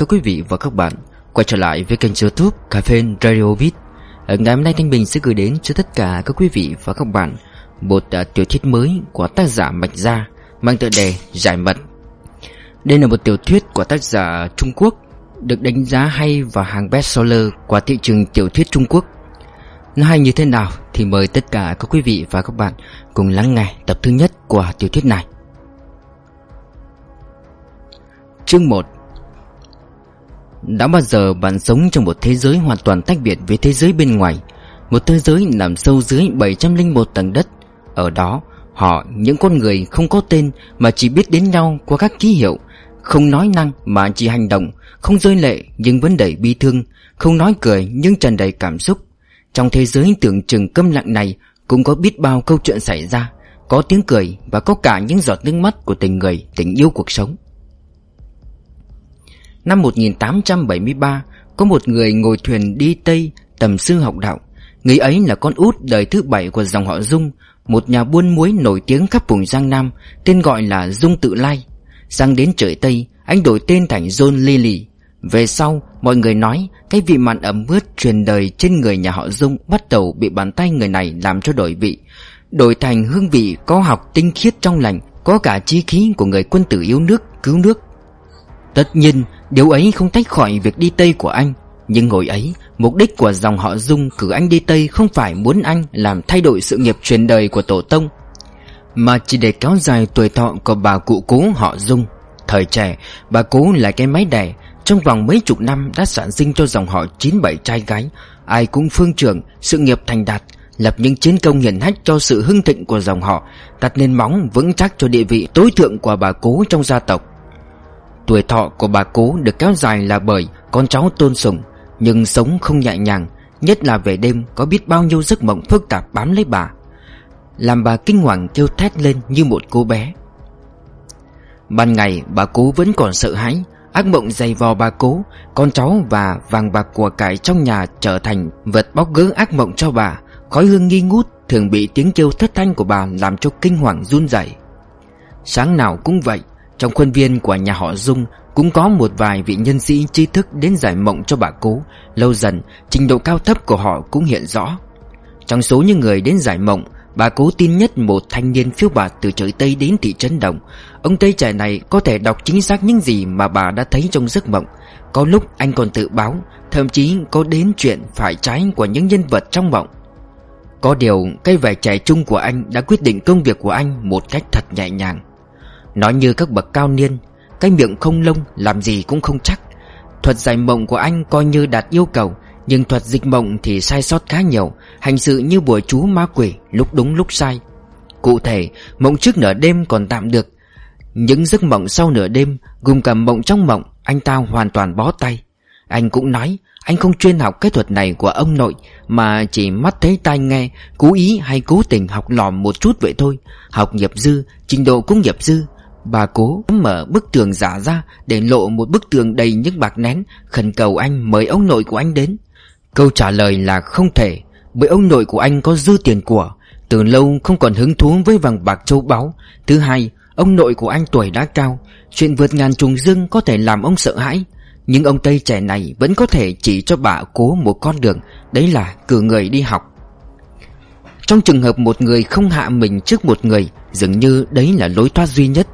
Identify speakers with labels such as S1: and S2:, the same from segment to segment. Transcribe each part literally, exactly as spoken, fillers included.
S1: các quý vị và các bạn quay trở lại với kênh YouTube Cà phê Radio Beat. Ở ngày hôm nay Thanh Bình sẽ gửi đến cho tất cả các quý vị và các bạn một uh, tiểu thuyết mới của tác giả Mạch Gia mang tựa đề Giải Mật. Đây là một tiểu thuyết của tác giả Trung Quốc, được đánh giá hay và hàng bestseller của thị trường tiểu thuyết Trung Quốc. Nó hay như thế nào thì mời tất cả các quý vị và các bạn cùng lắng nghe tập thứ nhất của tiểu thuyết này. Chương một. Đã bao giờ bạn sống trong một thế giới hoàn toàn tách biệt với thế giới bên ngoài, một thế giới nằm sâu dưới bảy trăm lẻ một tầng đất? Ở đó, họ, những con người không có tên mà chỉ biết đến nhau qua các ký hiệu, không nói năng mà chỉ hành động, không rơi lệ nhưng vẫn đầy bi thương, không nói cười nhưng tràn đầy cảm xúc. Trong thế giới tưởng chừng câm lặng này cũng có biết bao câu chuyện xảy ra, có tiếng cười và có cả những giọt nước mắt của tình người, tình yêu cuộc sống. Năm một nghìn tám trăm bảy mươi ba, có một người ngồi thuyền đi Tây tầm sư học đạo. Người ấy là con út đời thứ bảy của dòng họ Dung, một nhà buôn muối nổi tiếng khắp vùng Giang Nam, tên gọi là Dung Tự Lai. Sang đến trời Tây, anh đổi tên thành John Lily. Về sau, mọi người nói cái vị mặn ẩm ướt truyền đời trên người nhà họ Dung bắt đầu bị bàn tay người này làm cho đổi vị, đổi thành hương vị có học tinh khiết trong lành, có cả chí khí của người quân tử yêu nước, cứu nước. Tất nhiên, điều ấy không tách khỏi việc đi Tây của anh. Nhưng hồi ấy, mục đích của dòng họ Dung cử anh đi Tây không phải muốn anh làm thay đổi sự nghiệp truyền đời của tổ tông, mà chỉ để kéo dài tuổi thọ của bà cụ cố họ Dung. Thời trẻ, bà cố là cái máy đẻ, trong vòng mấy chục năm đã sản sinh cho dòng họ chín bảy trai gái, ai cũng phương trưởng, sự nghiệp thành đạt, lập những chiến công hiển hách cho sự hưng thịnh của dòng họ, đặt nền móng vững chắc cho địa vị tối thượng của bà cố trong gia tộc. Tuổi thọ của bà cố được kéo dài là bởi con cháu tôn sùng, nhưng sống không nhẹ nhàng, nhất là về đêm có biết bao nhiêu giấc mộng phức tạp bám lấy bà, làm bà kinh hoàng kêu thét lên như một cô bé. Ban ngày bà cố vẫn còn sợ hãi, ác mộng dày vò bà cố, con cháu và vàng bạc của cải trong nhà trở thành vật bóc gỡ ác mộng cho bà. Khói hương nghi ngút thường bị tiếng kêu thất thanh của bà làm cho kinh hoàng run rẩy. Sáng nào cũng vậy, trong khuôn viên của nhà họ Dung cũng có một vài vị nhân sĩ trí thức đến giải mộng cho bà cố. Lâu dần, trình độ cao thấp của họ cũng hiện rõ. Trong số những người đến giải mộng, bà cố tin nhất một thanh niên phiêu bạt từ trời Tây đến thị trấn Đồng. Ông Tây trẻ này có thể đọc chính xác những gì mà bà đã thấy trong giấc mộng. Có lúc anh còn tự báo, thậm chí có đến chuyện phải trái của những nhân vật trong mộng. Có điều, cái vẻ trẻ trung của anh đã quyết định công việc của anh một cách thật nhẹ nhàng. Nói như các bậc cao niên, cái miệng không lông làm gì cũng không chắc. Thuật giải mộng của anh coi như đạt yêu cầu, nhưng thuật dịch mộng thì sai sót khá nhiều, hành sự như bùa chú ma quỷ, lúc đúng lúc sai. Cụ thể, mộng trước nửa đêm còn tạm được, những giấc mộng sau nửa đêm, gồm cả mộng trong mộng, anh ta hoàn toàn bó tay. Anh cũng nói anh không chuyên học cái thuật này của ông nội, mà chỉ mắt thấy tai nghe, cố ý hay cố tình học lòm một chút vậy thôi. Học nghiệp dư, trình độ cũng nghiệp dư. Bà cố mở bức tường giả ra để lộ một bức tường đầy những bạc nén, khẩn cầu anh mời ông nội của anh đến. Câu trả lời là không thể, bởi ông nội của anh có dư tiền của, từ lâu không còn hứng thú với vàng bạc châu báu. Thứ hai, ông nội của anh tuổi đã cao, chuyện vượt ngàn trùng dương có thể làm ông sợ hãi. Nhưng ông Tây trẻ này vẫn có thể chỉ cho bà cố một con đường, đấy là cử người đi học. Trong trường hợp một người không hạ mình trước một người, dường như đấy là lối thoát duy nhất.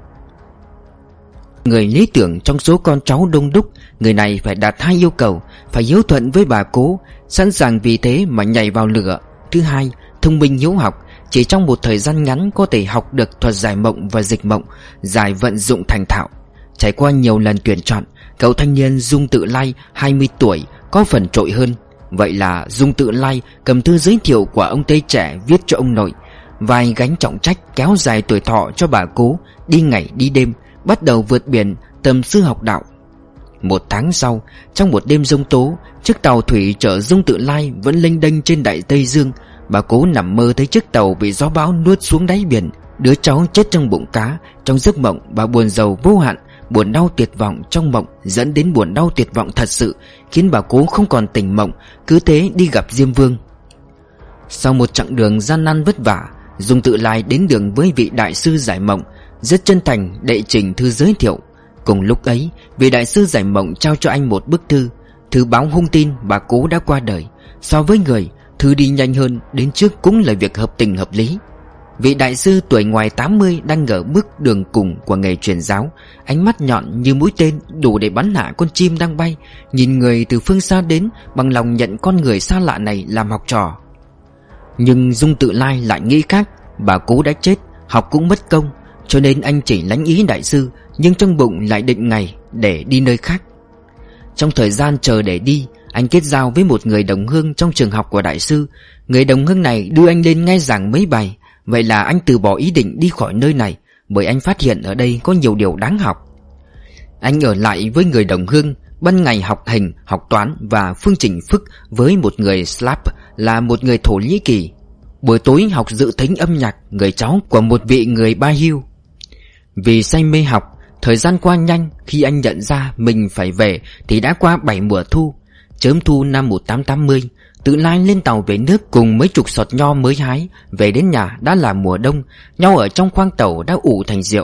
S1: Người lý tưởng trong số con cháu đông đúc, người này phải đạt hai yêu cầu: phải hiếu thuận với bà cố, sẵn sàng vì thế mà nhảy vào lửa. Thứ hai, thông minh hiếu học, chỉ trong một thời gian ngắn có thể học được thuật giải mộng và dịch mộng, giải vận dụng thành thạo. Trải qua nhiều lần tuyển chọn, cậu thanh niên Dung Tự Lai hai mươi tuổi có phần trội hơn. Vậy là Dung Tự Lai cầm thư giới thiệu của ông Tây trẻ viết cho ông nội, vai gánh trọng trách kéo dài tuổi thọ cho bà cố, đi ngày đi đêm, bắt đầu vượt biển tầm sư học đạo. Một tháng sau, trong một đêm giông tố, chiếc tàu thủy chở Dung Tự Lai vẫn lênh đênh trên đại Tây Dương. Bà cố nằm mơ thấy chiếc tàu bị gió bão nuốt xuống đáy biển, đứa cháu chết trong bụng cá. Trong giấc mộng, bà buồn rầu vô hạn, buồn đau tuyệt vọng trong mộng dẫn đến buồn đau tuyệt vọng thật sự, khiến bà cố không còn tỉnh mộng, cứ thế đi gặp Diêm Vương. Sau một chặng đường gian nan vất vả, Dung Tự Lai đến đường với vị đại sư giải mộng, rất chân thành đệ trình thư giới thiệu. Cùng lúc ấy, vị đại sư giải mộng trao cho anh một bức thư. Thư báo hung tin bà cố đã qua đời. So với người, thư đi nhanh hơn, đến trước cũng là việc hợp tình hợp lý. Vị đại sư tuổi ngoài tám mươi đang ở bước đường cùng của nghề truyền giáo. Ánh mắt nhọn như mũi tên, đủ để bắn hạ con chim đang bay. Nhìn người từ phương xa đến, bằng lòng nhận con người xa lạ này làm học trò. Nhưng Dung Tự Lai lại nghĩ khác. Bà cố đã chết, học cũng mất công, cho nên anh chỉ lánh ý đại sư, nhưng trong bụng lại định ngày để đi nơi khác. Trong thời gian chờ để đi, anh kết giao với một người đồng hương trong trường học của đại sư. Người đồng hương này đưa anh lên nghe giảng mấy bài. Vậy là anh từ bỏ ý định đi khỏi nơi này, bởi anh phát hiện ở đây có nhiều điều đáng học. Anh ở lại với người đồng hương, ban ngày học hình, học toán và phương trình phức với một người Slav là một người Thổ Nhĩ Kỳ. Buổi tối học dự thính âm nhạc, người cháu của một vị người Ba Hiu. Vì say mê học, thời gian qua nhanh. Khi anh nhận ra mình phải về thì đã qua bảy mùa thu. Chớm thu năm một nghìn tám trăm tám mươi, Tự Lai lên tàu về nước cùng mấy chục sọt nho mới hái. Về đến nhà đã là mùa đông, nho ở trong khoang tàu đã ủ thành rượu.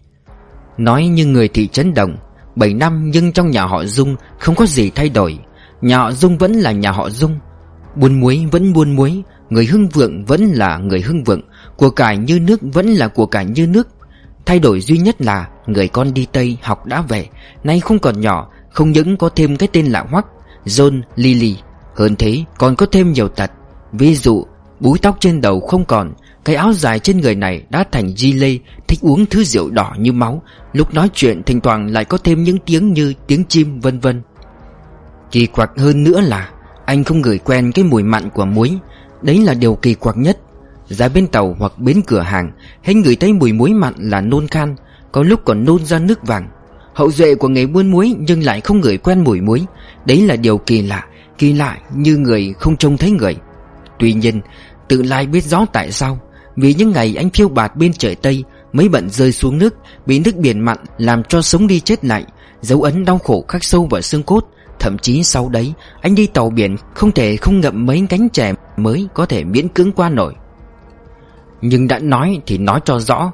S1: Nói như người thị trấn Đồng, bảy năm nhưng trong nhà họ Dung không có gì thay đổi. Nhà họ Dung vẫn là nhà họ Dung, buôn muối vẫn buôn muối, người hưng vượng vẫn là người hưng vượng, của cải như nước vẫn là của cải như nước. Thay đổi duy nhất là người con đi Tây học đã về, nay không còn nhỏ, không những có thêm cái tên lạ hoắc John Lily, hơn thế còn có thêm nhiều tật. Ví dụ búi tóc trên đầu không còn, cái áo dài trên người này đã thành di lê, thích uống thứ rượu đỏ như máu. Lúc nói chuyện thỉnh thoảng lại có thêm những tiếng như tiếng chim vân vân. Kỳ quặc hơn nữa là anh không ngửi quen cái mùi mặn của muối. Đấy là điều kỳ quặc nhất. Ra bên tàu hoặc bến cửa hàng, hễ ngửi thấy mùi muối mặn là nôn khan, có lúc còn nôn ra nước vàng. Hậu duệ của nghề buôn muối nhưng lại không ngửi quen mùi muối. Đấy là điều kỳ lạ, kỳ lạ như người không trông thấy người. Tuy nhiên Tự Lai biết rõ tại sao. Vì những ngày anh phiêu bạt bên trời Tây, mấy bận rơi xuống nước, bị nước biển mặn làm cho sống đi chết lại, dấu ấn đau khổ khắc sâu vào xương cốt. Thậm chí sau đấy anh đi tàu biển không thể không ngậm mấy cánh chè mới có thể miễn cưỡng qua nổi. Nhưng đã nói thì nói cho rõ,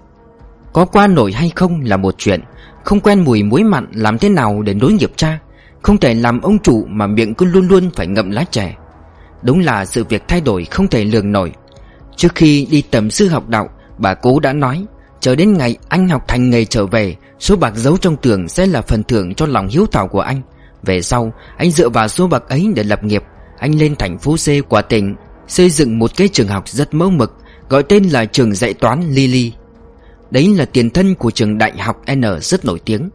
S1: có qua nổi hay không là một chuyện. Không quen mùi muối mặn làm thế nào để nối nghiệp cha. Không thể làm ông chủ mà miệng cứ luôn luôn phải ngậm lá chè. Đúng là sự việc thay đổi không thể lường nổi. Trước khi đi tầm sư học đạo, bà cố đã nói, chờ đến ngày anh học thành nghề trở về, số bạc giấu trong tường sẽ là phần thưởng cho lòng hiếu thảo của anh. Về sau anh dựa vào số bạc ấy để lập nghiệp. Anh lên thành phố C của tỉnh, xây dựng một cái trường học rất mẫu mực, gọi tên là trường dạy toán Lily. Đấy là tiền thân của trường đại học N rất nổi tiếng.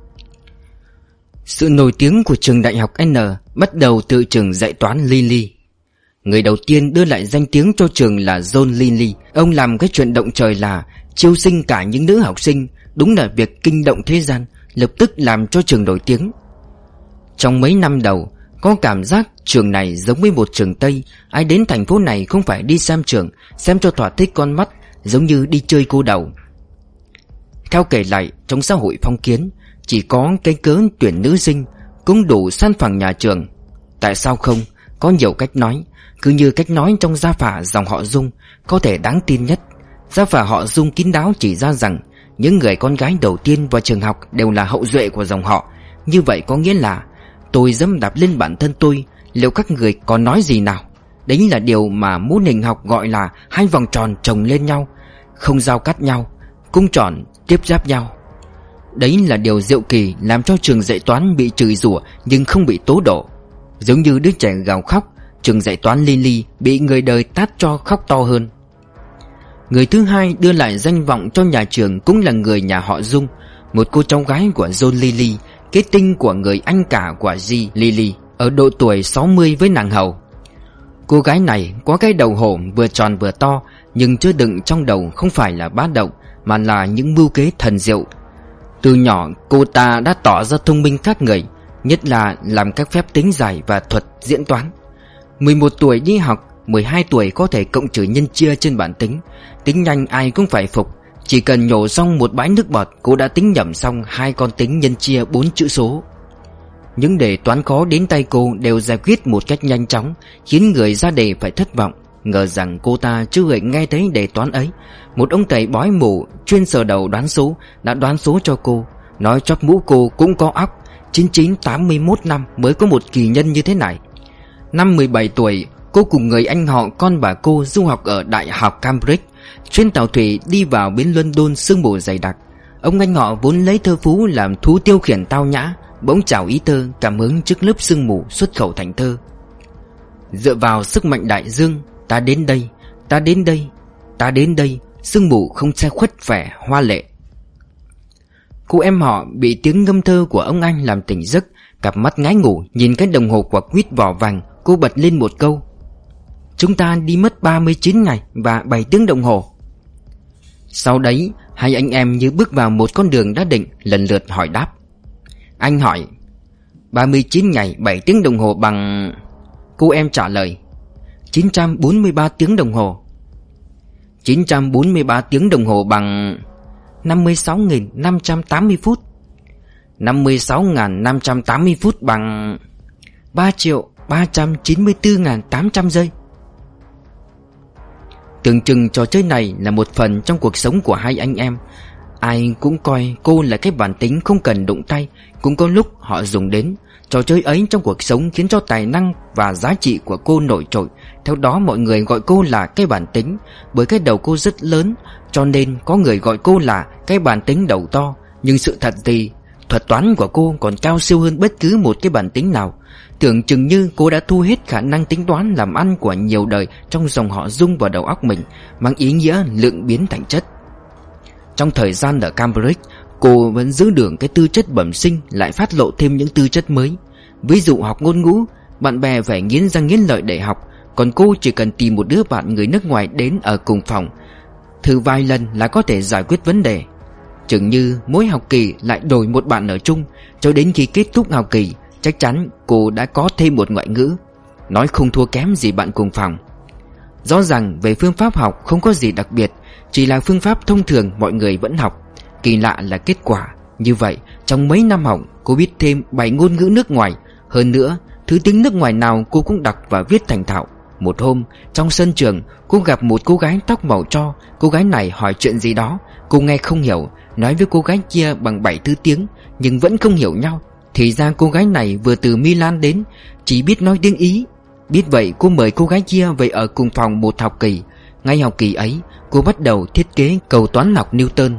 S1: Sự nổi tiếng của trường đại học N bắt đầu từ trường dạy toán Lily. Người đầu tiên đưa lại danh tiếng cho trường là John Lily. Ông làm cái chuyện động trời là chiêu sinh cả những nữ học sinh. Đúng là việc kinh động thế gian, lập tức làm cho trường nổi tiếng. Trong mấy năm đầu, có cảm giác trường này giống với một trường Tây. Ai đến thành phố này không phải đi xem trường, xem cho thỏa thích con mắt, giống như đi chơi cô đầu. Theo kể lại, trong xã hội phong kiến, chỉ có cái cớ tuyển nữ sinh cũng đủ san phẳng nhà trường. Tại sao không? Có nhiều cách nói. Cứ như cách nói trong gia phả dòng họ Dung, có thể đáng tin nhất. Gia phả họ Dung kín đáo chỉ ra rằng những người con gái đầu tiên vào trường học đều là hậu duệ của dòng họ. Như vậy có nghĩa là tôi dẫm đạp lên bản thân tôi, liệu các người còn nói gì nào? Đấy là điều mà môn hình học gọi là hai vòng tròn chồng lên nhau, không giao cắt nhau, cung tròn tiếp giáp nhau. Đấy là điều diệu kỳ làm cho trường dạy toán bị chửi rủa nhưng không bị tố đổ. Giống như đứa trẻ gào khóc, trường dạy toán Lily bị người đời tát cho khóc to hơn. Người thứ hai đưa lại danh vọng cho nhà trường cũng là người nhà họ Dung, một cô cháu gái của John Lily, kết tinh của người anh cả của G. Lily, ở độ tuổi sáu mươi với nàng hầu. Cô gái này có cái đầu hổ vừa tròn vừa to, nhưng chứa đựng trong đầu không phải là bá động mà là những mưu kế thần diệu. Từ nhỏ cô ta đã tỏ ra thông minh khác người, nhất là làm các phép tính giải và thuật diễn toán. mười một tuổi đi học, mười hai tuổi có thể cộng trừ nhân chia trên bảng tính. Tính nhanh ai cũng phải phục. Chỉ cần nhổ xong một bãi nước bọt, cô đã tính nhẩm xong hai con tính nhân chia bốn chữ số. Những đề toán khó đến tay cô đều giải quyết một cách nhanh chóng, khiến người ra đề phải thất vọng. Ngờ rằng cô ta chưa hề nghe thấy đề toán ấy. Một ông thầy bói mù chuyên sờ đầu đoán số đã đoán số cho cô. Nói chóp mũ cô cũng có óc. Chín chín tám mươi mốt năm mới có một kỳ nhân như thế này. Năm mười bảy tuổi, cô cùng người anh họ con bà cô du học ở Đại học Cambridge. Chuyến tàu thủy đi vào bến London sương mù dày đặc. Ông anh họ vốn lấy thơ phú làm thú tiêu khiển tao nhã, bỗng chào ý thơ cảm hứng trước lớp sương mù xuất khẩu thành thơ. Dựa vào sức mạnh đại dương, ta đến đây, ta đến đây, ta đến đây, sương mù không che khuất vẻ hoa lệ. Cô em họ bị tiếng ngâm thơ của ông anh làm tỉnh giấc, cặp mắt ngái ngủ nhìn cái đồng hồ quả quýt vỏ vàng. Cô bật lên một câu: chúng ta đi mất ba mươi chín ngày và bảy tiếng đồng hồ. Sau đấy, hai anh em như bước vào một con đường đã định, lần lượt hỏi đáp. Anh hỏi: ba mươi chín ngày bảy tiếng đồng hồ bằng... Cô em trả lời: chín trăm bốn mươi ba tiếng đồng hồ. chín trăm bốn mươi ba tiếng đồng hồ bằng... năm mươi sáu nghìn năm trăm tám mươi phút. năm mươi sáu nghìn năm trăm tám mươi phút bằng... ba triệu ba trăm chín mươi tư nghìn tám trăm giây. Tưởng chừng trò chơi này là một phần trong cuộc sống của hai anh em. Ai cũng coi cô là cái bản tính không cần đụng tay. Cũng có lúc họ dùng đến. Trò chơi ấy trong cuộc sống khiến cho tài năng và giá trị của cô nổi trội. Theo đó mọi người gọi cô là cái bản tính. Bởi cái đầu cô rất lớn, cho nên có người gọi cô là cái bản tính đầu to. Nhưng sự thật thì thuật toán của cô còn cao siêu hơn bất cứ một cái bản tính nào. Tưởng chừng như cô đã thu hết khả năng tính toán làm ăn của nhiều đời trong dòng họ Dung vào đầu óc mình, mang ý nghĩa lượng biến thành chất. Trong thời gian ở Cambridge, cô vẫn giữ được cái tư chất bẩm sinh, lại phát lộ thêm những tư chất mới. Ví dụ học ngôn ngữ, bạn bè phải nghiến răng nghiến lợi để học, còn cô chỉ cần tìm một đứa bạn người nước ngoài đến ở cùng phòng, thử vài lần là có thể giải quyết vấn đề. Chừng như mỗi học kỳ lại đổi một bạn ở chung, cho đến khi kết thúc học kỳ, chắc chắn cô đã có thêm một ngoại ngữ, nói không thua kém gì bạn cùng phòng. Rõ ràng về phương pháp học không có gì đặc biệt, chỉ là phương pháp thông thường mọi người vẫn học. Kỳ lạ là kết quả như vậy, trong mấy năm học cô biết thêm bảy ngôn ngữ nước ngoài. Hơn nữa, thứ tiếng nước ngoài nào cô cũng đọc và viết thành thạo. Một hôm, trong sân trường, cô gặp một cô gái tóc màu tro. Cô gái này hỏi chuyện gì đó, cô nghe không hiểu, nói với cô gái kia bằng bảy thứ tiếng, nhưng vẫn không hiểu nhau. Thì ra cô gái này vừa từ Milan đến, chỉ biết nói tiếng Ý. Biết vậy cô mời cô gái kia về ở cùng phòng một học kỳ. Ngay học kỳ ấy, cô bắt đầu thiết kế cầu toán học Newton.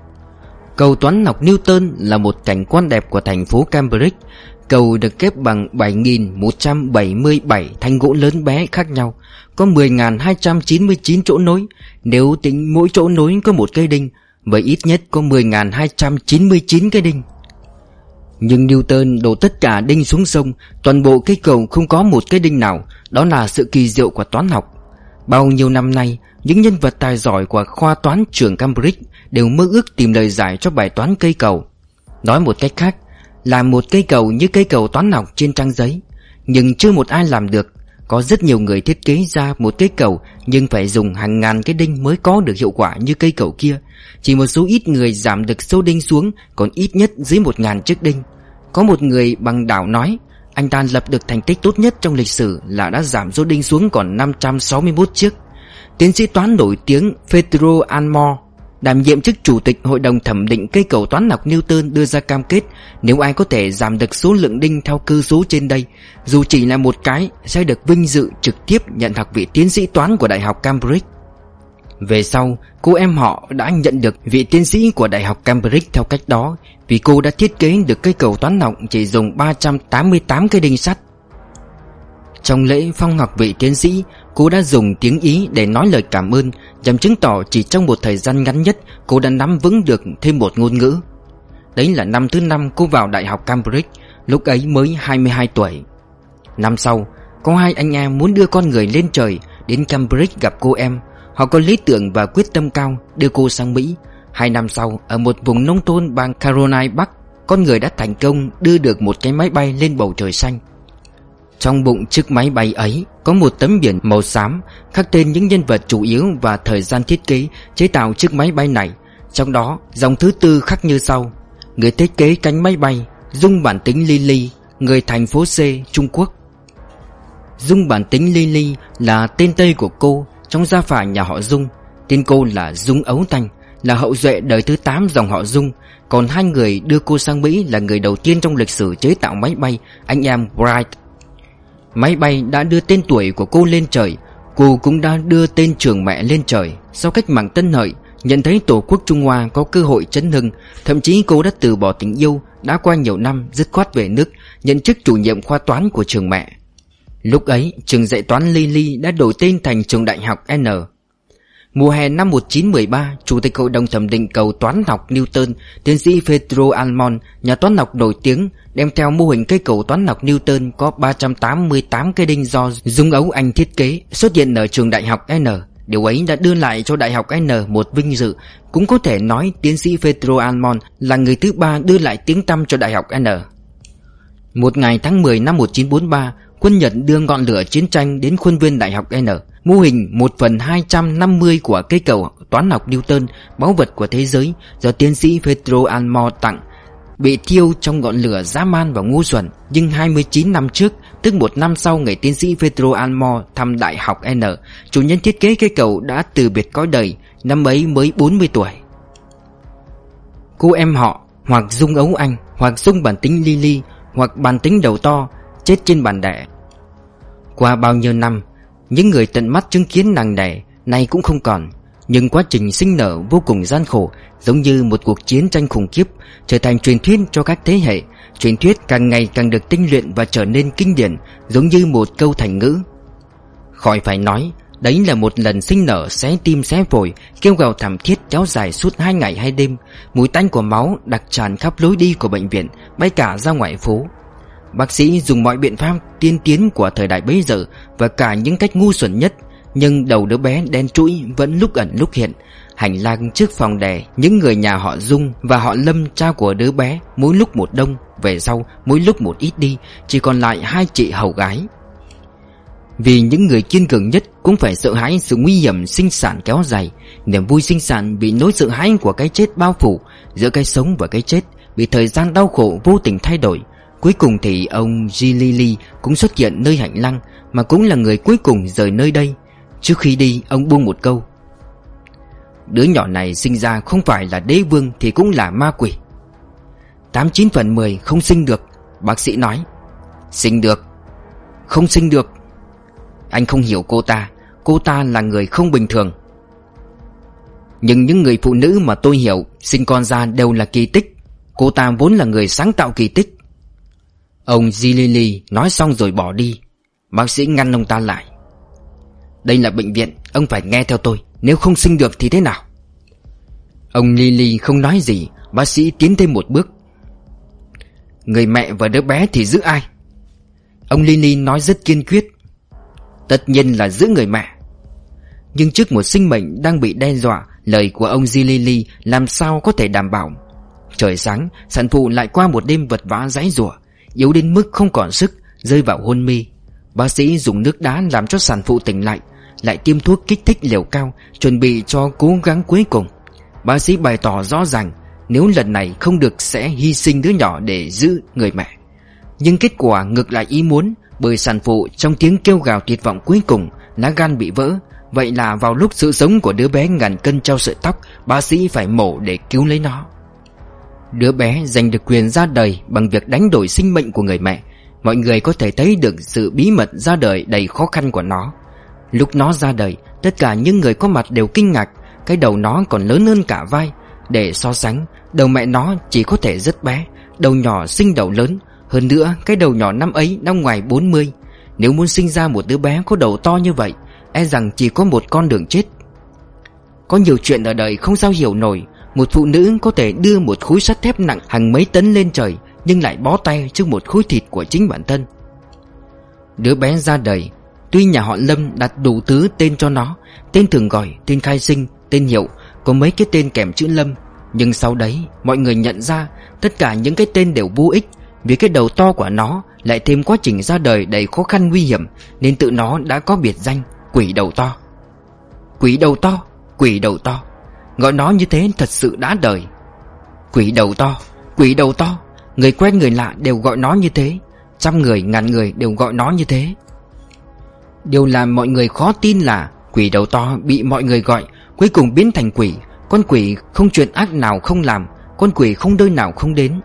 S1: Cầu toán học Newton là một cảnh quan đẹp của thành phố Cambridge. Cầu được kép bằng bảy nghìn một trăm bảy mươi bảy thanh gỗ lớn bé khác nhau, có mười nghìn hai trăm chín mươi chín chỗ nối. Nếu tính mỗi chỗ nối có một cây đinh, vậy ít nhất có mười nghìn hai trăm chín mươi chín cây đinh. Nhưng Newton đổ tất cả đinh xuống sông, toàn bộ cây cầu không có một cây đinh nào. Đó là sự kỳ diệu của toán học. Bao nhiêu năm nay, những nhân vật tài giỏi của khoa toán trường Cambridge đều mơ ước tìm lời giải cho bài toán cây cầu. Nói một cách khác, làm một cây cầu như cây cầu toán học trên trang giấy. Nhưng chưa một ai làm được. Có rất nhiều người thiết kế ra một cây cầu, nhưng phải dùng hàng ngàn cái đinh mới có được hiệu quả như cây cầu kia. Chỉ một số ít người giảm được số đinh xuống, còn ít nhất dưới một ngàn chiếc đinh. Có một người bằng đảo nói, anh ta lập được thành tích tốt nhất trong lịch sử là đã giảm số đinh xuống còn năm trăm sáu mươi mốt chiếc. Tiến sĩ toán nổi tiếng Pedro Almor, đảm nhiệm chức chủ tịch hội đồng thẩm định cây cầu toán học Newton, đưa ra cam kết nếu ai có thể giảm được số lượng đinh theo cơ số trên đây, dù chỉ là một cái, sẽ được vinh dự trực tiếp nhận học vị tiến sĩ toán của Đại học Cambridge. Về sau, cô em họ đã nhận được vị tiến sĩ của Đại học Cambridge theo cách đó, vì cô đã thiết kế được cây cầu toán học chỉ dùng ba trăm tám mươi tám cây đinh sắt. Trong lễ phong học vị tiến sĩ, cô đã dùng tiếng Ý để nói lời cảm ơn, nhằm chứng tỏ chỉ trong một thời gian ngắn nhất cô đã nắm vững được thêm một ngôn ngữ. Đấy là năm thứ năm cô vào Đại học Cambridge, lúc ấy mới hai mươi hai tuổi. Năm sau, có hai anh em muốn đưa con người lên trời, đến Cambridge gặp cô em. Họ có lý tưởng và quyết tâm cao, đưa cô sang Mỹ. Hai năm sau, ở một vùng nông thôn bang Carolina Bắc, con người đã thành công đưa được một cái máy bay lên bầu trời xanh. Trong bụng chiếc máy bay ấy có một tấm biển màu xám khắc tên những nhân vật chủ yếu và thời gian thiết kế chế tạo chiếc máy bay này. Trong đó dòng thứ tư khắc như sau: người thiết kế cánh máy bay Dung bản tính Lily, người thành phố C, Trung Quốc. Dung bản tính Lily là tên Tây của cô trong gia phả nhà họ Dung. Tên cô là Dung Ấu Thanh, là hậu duệ đời thứ tám dòng họ Dung. Còn hai người đưa cô sang Mỹ là người đầu tiên trong lịch sử chế tạo máy bay, anh em Wright. Máy bay đã đưa tên tuổi của cô lên trời. Cô cũng đã đưa tên trường mẹ lên trời. Sau cách mạng Tân Hợi, nhận thấy Tổ quốc Trung Hoa có cơ hội chấn hưng, thậm chí cô đã từ bỏ tình yêu. Đã qua nhiều năm, dứt khoát về nước, nhận chức chủ nhiệm khoa toán của trường mẹ. Lúc ấy, trường dạy toán Lily đã đổi tên thành trường đại học N. Mùa hè năm một nghìn chín trăm mười ba, Chủ tịch Hội đồng thẩm định cầu toán học Newton, tiến sĩ Pedro Almond, nhà toán học nổi tiếng, đem theo mô hình cây cầu toán học Newton có ba trăm tám mươi tám cây đinh do Dung Ấu Anh thiết kế, xuất hiện ở trường đại học N. Điều ấy đã đưa lại cho đại học N một vinh dự. Cũng có thể nói tiến sĩ Pedro Almond là người thứ ba đưa lại tiếng tăm cho đại học N. Một ngày tháng mười năm một nghìn chín trăm bốn mươi ba, quân Nhật đưa ngọn lửa chiến tranh đến khuôn viên đại học N. Mô hình một phần hai trăm năm mươi của cây cầu toán học Newton, báu vật của thế giới, do tiến sĩ Pedro Almond tặng, bị thiêu trong ngọn lửa dã man và ngu xuẩn. Nhưng hai mươi chín năm trước, tức một năm sau ngày tiến sĩ Pedro Almond thăm đại học N, chủ nhân thiết kế cây cầu đã từ biệt cõi đời, năm ấy mới bốn mươi tuổi. Cô em họ hoặc Dung Ấu Anh, hoặc Dung bản tính Lily, hoặc bản tính đầu to, chết trên bàn đẻ. Qua bao nhiêu năm, những người tận mắt chứng kiến nàng đẻ nay cũng không còn. Nhưng quá trình sinh nở vô cùng gian khổ, giống như một cuộc chiến tranh khủng khiếp, trở thành truyền thuyết cho các thế hệ. Truyền thuyết càng ngày càng được tinh luyện và trở nên kinh điển, giống như một câu thành ngữ. Khỏi phải nói, đấy là một lần sinh nở xé tim xé phổi, kêu gào thảm thiết kéo dài suốt hai ngày hai đêm. Mùi tanh của máu đặc tràn khắp lối đi của bệnh viện, bay cả ra ngoài phố. Bác sĩ dùng mọi biện pháp tiên tiến của thời đại bấy giờ và cả những cách ngu xuẩn nhất, nhưng đầu đứa bé đen trũi vẫn lúc ẩn lúc hiện. Hành lang trước phòng đẻ, những người nhà họ Dung và họ Lâm, cha của đứa bé, mỗi lúc một đông, về sau mỗi lúc một ít đi, chỉ còn lại hai chị hầu gái. Vì những người kiên cường nhất cũng phải sợ hãi sự nguy hiểm sinh sản kéo dài. Niềm vui sinh sản bị nỗi sợ hãi của cái chết bao phủ. Giữa cái sống và cái chết bị thời gian đau khổ vô tình thay đổi. Cuối cùng thì ông Gilili cũng xuất hiện nơi hành lang, mà cũng là người cuối cùng rời nơi đây. Trước khi đi, ông buông một câu: đứa nhỏ này sinh ra không phải là đế vương thì cũng là ma quỷ. Tám chín phần mười không sinh được, bác sĩ nói. Sinh được. Không sinh được. Anh không hiểu cô ta. Cô ta là người không bình thường. Nhưng những người phụ nữ mà tôi hiểu sinh con ra đều là kỳ tích. Cô ta vốn là người sáng tạo kỳ tích. Ông Gilili nói xong rồi bỏ đi. Bác sĩ ngăn ông ta lại. Đây là bệnh viện, ông phải nghe theo tôi. Nếu không sinh được thì thế nào? Ông Lily không nói gì. Bác sĩ tiến thêm một bước. Người mẹ và đứa bé thì giữ ai? Ông Lily nói rất kiên quyết. Tất nhiên là giữ người mẹ. Nhưng trước một sinh mệnh đang bị đe dọa, lời của ông Gilili làm sao có thể đảm bảo. Trời sáng, sản phụ lại qua một đêm vật vã giãy giụa, yếu đến mức không còn sức, rơi vào hôn mê. Bác sĩ dùng nước đá làm cho sản phụ tỉnh lại, lại tiêm thuốc kích thích liều cao, chuẩn bị cho cố gắng cuối cùng. Bác sĩ bày tỏ rõ ràng nếu lần này không được sẽ hy sinh đứa nhỏ để giữ người mẹ. Nhưng kết quả ngược lại ý muốn, bởi sản phụ trong tiếng kêu gào tuyệt vọng cuối cùng, lá gan bị vỡ. Vậy là vào lúc sự sống của đứa bé ngàn cân treo sợi tóc, bác sĩ phải mổ để cứu lấy nó. Đứa bé giành được quyền ra đời bằng việc đánh đổi sinh mệnh của người mẹ. Mọi người có thể thấy được sự bí mật ra đời đầy khó khăn của nó. Lúc nó ra đời, tất cả những người có mặt đều kinh ngạc. Cái đầu nó còn lớn hơn cả vai. Để so sánh, đầu mẹ nó chỉ có thể rất bé, đầu nhỏ sinh đầu lớn. Hơn nữa, cái đầu nhỏ năm ấy đã ngoài bốn mươi. Nếu muốn sinh ra một đứa bé có đầu to như vậy, e rằng chỉ có một con đường chết. Có nhiều chuyện ở đời không sao hiểu nổi. Một phụ nữ có thể đưa một khối sắt thép nặng hàng mấy tấn lên trời, nhưng lại bó tay trước một khối thịt của chính bản thân. Đứa bé ra đời, tuy nhà họ Lâm đặt đủ thứ tên cho nó, tên thường gọi, tên khai sinh, tên hiệu, có mấy cái tên kèm chữ Lâm. Nhưng sau đấy mọi người nhận ra tất cả những cái tên đều vô ích, vì cái đầu to của nó lại thêm quá trình ra đời đầy khó khăn nguy hiểm, nên tự nó đã có biệt danh quỷ đầu to. Quỷ đầu to, quỷ đầu to, gọi nó như thế thật sự đã đời. Quỷ đầu to, quỷ đầu to, người quen người lạ đều gọi nó như thế, trăm người ngàn người đều gọi nó như thế. Điều làm mọi người khó tin là quỷ đầu to bị mọi người gọi, cuối cùng biến thành quỷ, Con quỷ không chuyện ác nào không làm, con quỷ không nơi nào không đến.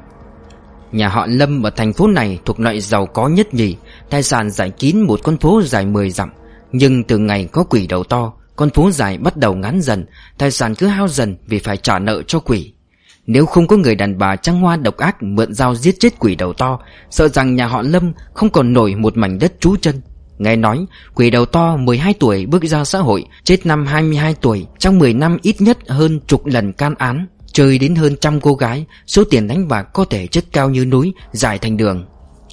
S1: Nhà họ Lâm ở thành phố này thuộc loại giàu có nhất nhì, tài sản rải kín một con phố dài mười dặm. Nhưng từ ngày có quỷ đầu to, con phố dài bắt đầu ngắn dần, tài sản cứ hao dần vì phải trả nợ cho quỷ. Nếu không có người đàn bà trăng hoa độc ác mượn dao giết chết quỷ đầu to, sợ rằng nhà họ Lâm không còn nổi một mảnh đất trú chân. Nghe nói quỷ đầu to mười hai tuổi bước ra xã hội, chết năm hai mươi hai tuổi, trong mười năm ít nhất hơn chục lần can án, chơi đến hơn trăm cô gái, số tiền đánh bạc có thể chất cao như núi, dài thành đường.